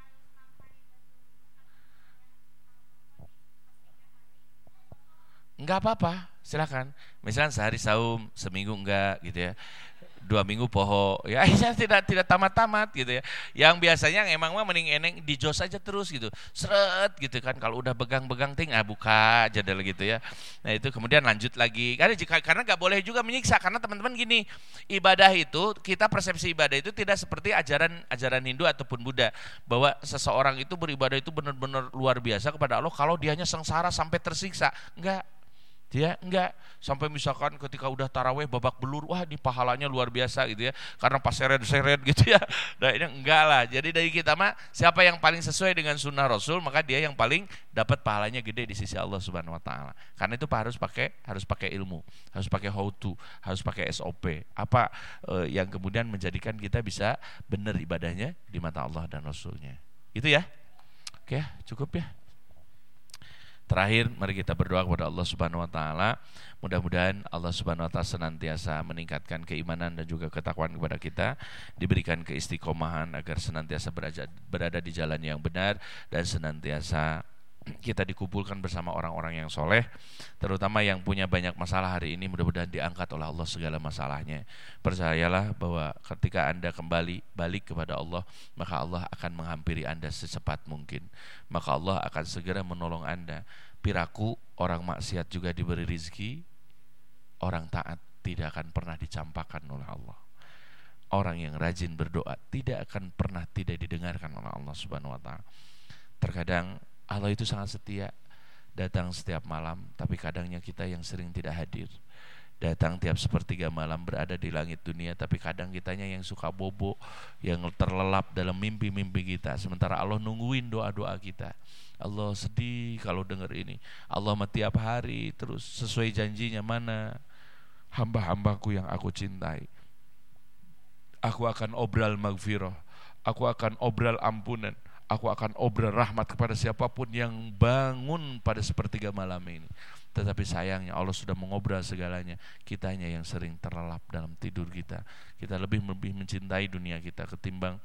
Enggak apa-apa, silakan. Misalnya sehari saum, seminggu enggak gitu ya. Dua minggu poho, ya tidak tidak tamat-tamat gitu ya. Yang biasanya emang mah mending eneng dijos aja terus gitu. Seret gitu kan, kalau udah begang-begang ting ah buka aja deh gitu ya. Nah itu kemudian lanjut lagi. Karena jika karena enggak boleh juga menyiksa karena teman-teman gini, ibadah itu kita persepsi ibadah itu tidak seperti ajaran ajaran Hindu ataupun Buddha bahwa seseorang itu beribadah itu benar-benar luar biasa kepada Allah kalau dianya sengsara sampai tersiksa. Enggak. Dia enggak sampai misalkan ketika udah taraweh babak belur, wah di pahalanya luar biasa gitu ya karena pas seret-seret gitu ya. Nah ini enggak lah. Jadi dari kita mah siapa yang paling sesuai dengan sunnah Rasul maka dia yang paling dapat pahalanya gede di sisi Allah Subhanahu Wa Taala. Karena itu Pak harus pakai harus pakai ilmu, harus pakai how to, harus pakai S O P. Apa eh, yang kemudian menjadikan kita bisa benar ibadahnya di mata Allah dan Rasulnya. Gitu ya. Oke, cukup ya. Terakhir, mari kita berdoa kepada Allah Subhanahu Wa Taala. Mudah-mudahan Allah Subhanahu Wa Taala senantiasa meningkatkan keimanan dan juga ketakwaan kepada kita, diberikan keistiqomahan agar senantiasa berada, berada di jalan yang benar dan senantiasa kita dikumpulkan bersama orang-orang yang soleh, terutama yang punya banyak masalah hari ini, mudah-mudahan diangkat oleh Allah segala masalahnya. Percayalah bahwa ketika Anda kembali balik kepada Allah, maka Allah akan menghampiri Anda secepat mungkin. Maka Allah akan segera menolong Anda. Piraku, orang maksiat juga diberi rizki, orang taat tidak akan pernah dicampakkan oleh Allah. Orang yang rajin berdoa tidak akan pernah tidak didengarkan oleh Allah Subhanahu wa taala. Terkadang Allah itu sangat setia, datang setiap malam, tapi kadangnya kita yang sering tidak hadir. Datang tiap sepertiga malam, berada di langit dunia, tapi kadang kitanya yang suka bobo, yang terlelap dalam mimpi-mimpi kita. Sementara Allah nungguin doa-doa kita. Allah sedih kalau dengar ini. Allah mah tiap hari terus sesuai janjinya, mana hamba-hambaku yang aku cintai, aku akan obral magfirah, aku akan obral ampunan, aku akan obral rahmat kepada siapapun yang bangun pada sepertiga malam ini. Tetapi sayangnya Allah sudah mengobral segalanya. Kitanya yang sering terlelap dalam tidur kita. Kita lebih lebih mencintai dunia kita ketimbang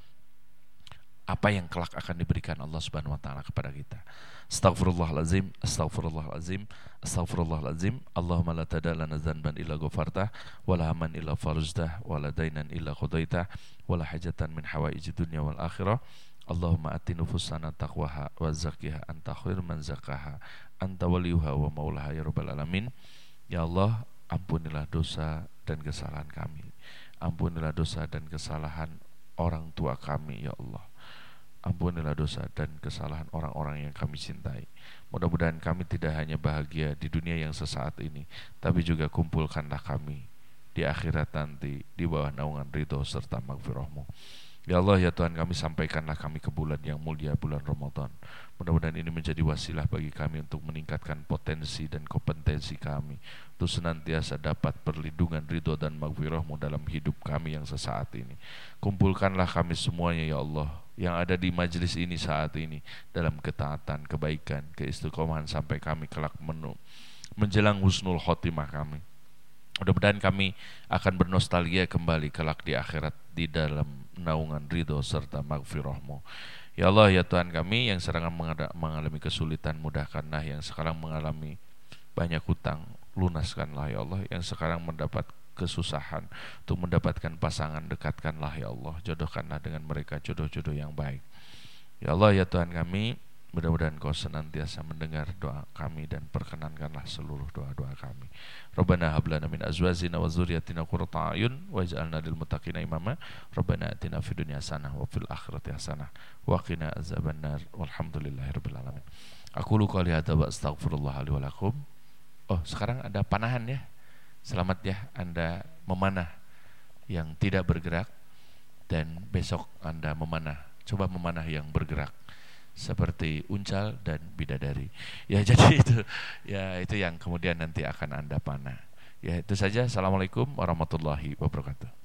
apa yang kelak akan diberikan Allah Subhanahu wa taala kepada kita. Astaghfirullahalazim, astaghfirullahalazim, astaghfirullahalazim. Allahumma la tada lana dzanban illa ghafartah, wa la hamman illa farajtah, wa la dainan illa qadaitah, wa la hajatan min hawaijid dunya wal akhirah. Allahumma ati nufusana taqwaha wa zakkiha anta khair man zakkaha anta waliyuha wa maulaha ya rabbal alamin. Ya Allah, ampunilah dosa dan kesalahan kami. Ampunilah dosa dan kesalahan orang tua kami ya Allah. Ampunilah dosa dan kesalahan orang-orang yang kami cintai. Mudah-mudahan kami tidak hanya bahagia di dunia yang sesaat ini, tapi juga kumpulkanlah kami di akhirat nanti di bawah naungan ridho serta magfirah-Mu. Ya Allah, ya Tuhan kami, sampaikanlah kami ke bulan yang mulia, bulan Ramadan. Mudah-mudahan ini menjadi wasilah bagi kami untuk meningkatkan potensi dan kompetensi kami, untuk senantiasa dapat perlindungan ridho dan magfirah-Mu dalam hidup kami yang sesaat ini. Kumpulkanlah kami semuanya ya Allah, yang ada di majelis ini saat ini, dalam ketaatan, kebaikan, keistiqomahan sampai kami kelak menu menjelang husnul khotimah kami. Mudah-mudahan kami akan bernostalgia kembali kelak di akhirat di dalam naungan ridho serta magfirah-Mu. Ya Allah, ya Tuhan kami, yang sekarang mengalami kesulitan mudahkanlah, yang sekarang mengalami banyak hutang lunaskanlah ya Allah, yang sekarang mendapat kesusahan untuk mendapatkan pasangan dekatkanlah ya Allah, jodohkanlah dengan mereka jodoh-jodoh yang baik. Ya Allah, ya Tuhan kami, mudah-mudahan Kau senantiasa mendengar doa kami dan perkenankanlah seluruh doa-doa kami. Rabbana hab lana min azwajina wa dzurriyyatina qurrata a'yun waj'alna lil muttaqina imama. Rabbana atina fid dunya hasanah wa fil akhirati hasanah wa qina azabannar. Walhamdulillahirabbil alamin. Aku lu qouli hadza wa astaghfirullah li wa lakum. Oh, sekarang ada panahan ya. Selamat ya Anda memanah yang tidak bergerak, dan besok Anda memanah, coba memanah yang bergerak seperti uncal dan bidadari. Ya, jadi itu ya itu yang kemudian nanti akan Anda panah. Ya, itu saja. Assalamualaikum warahmatullahi wabarakatuh.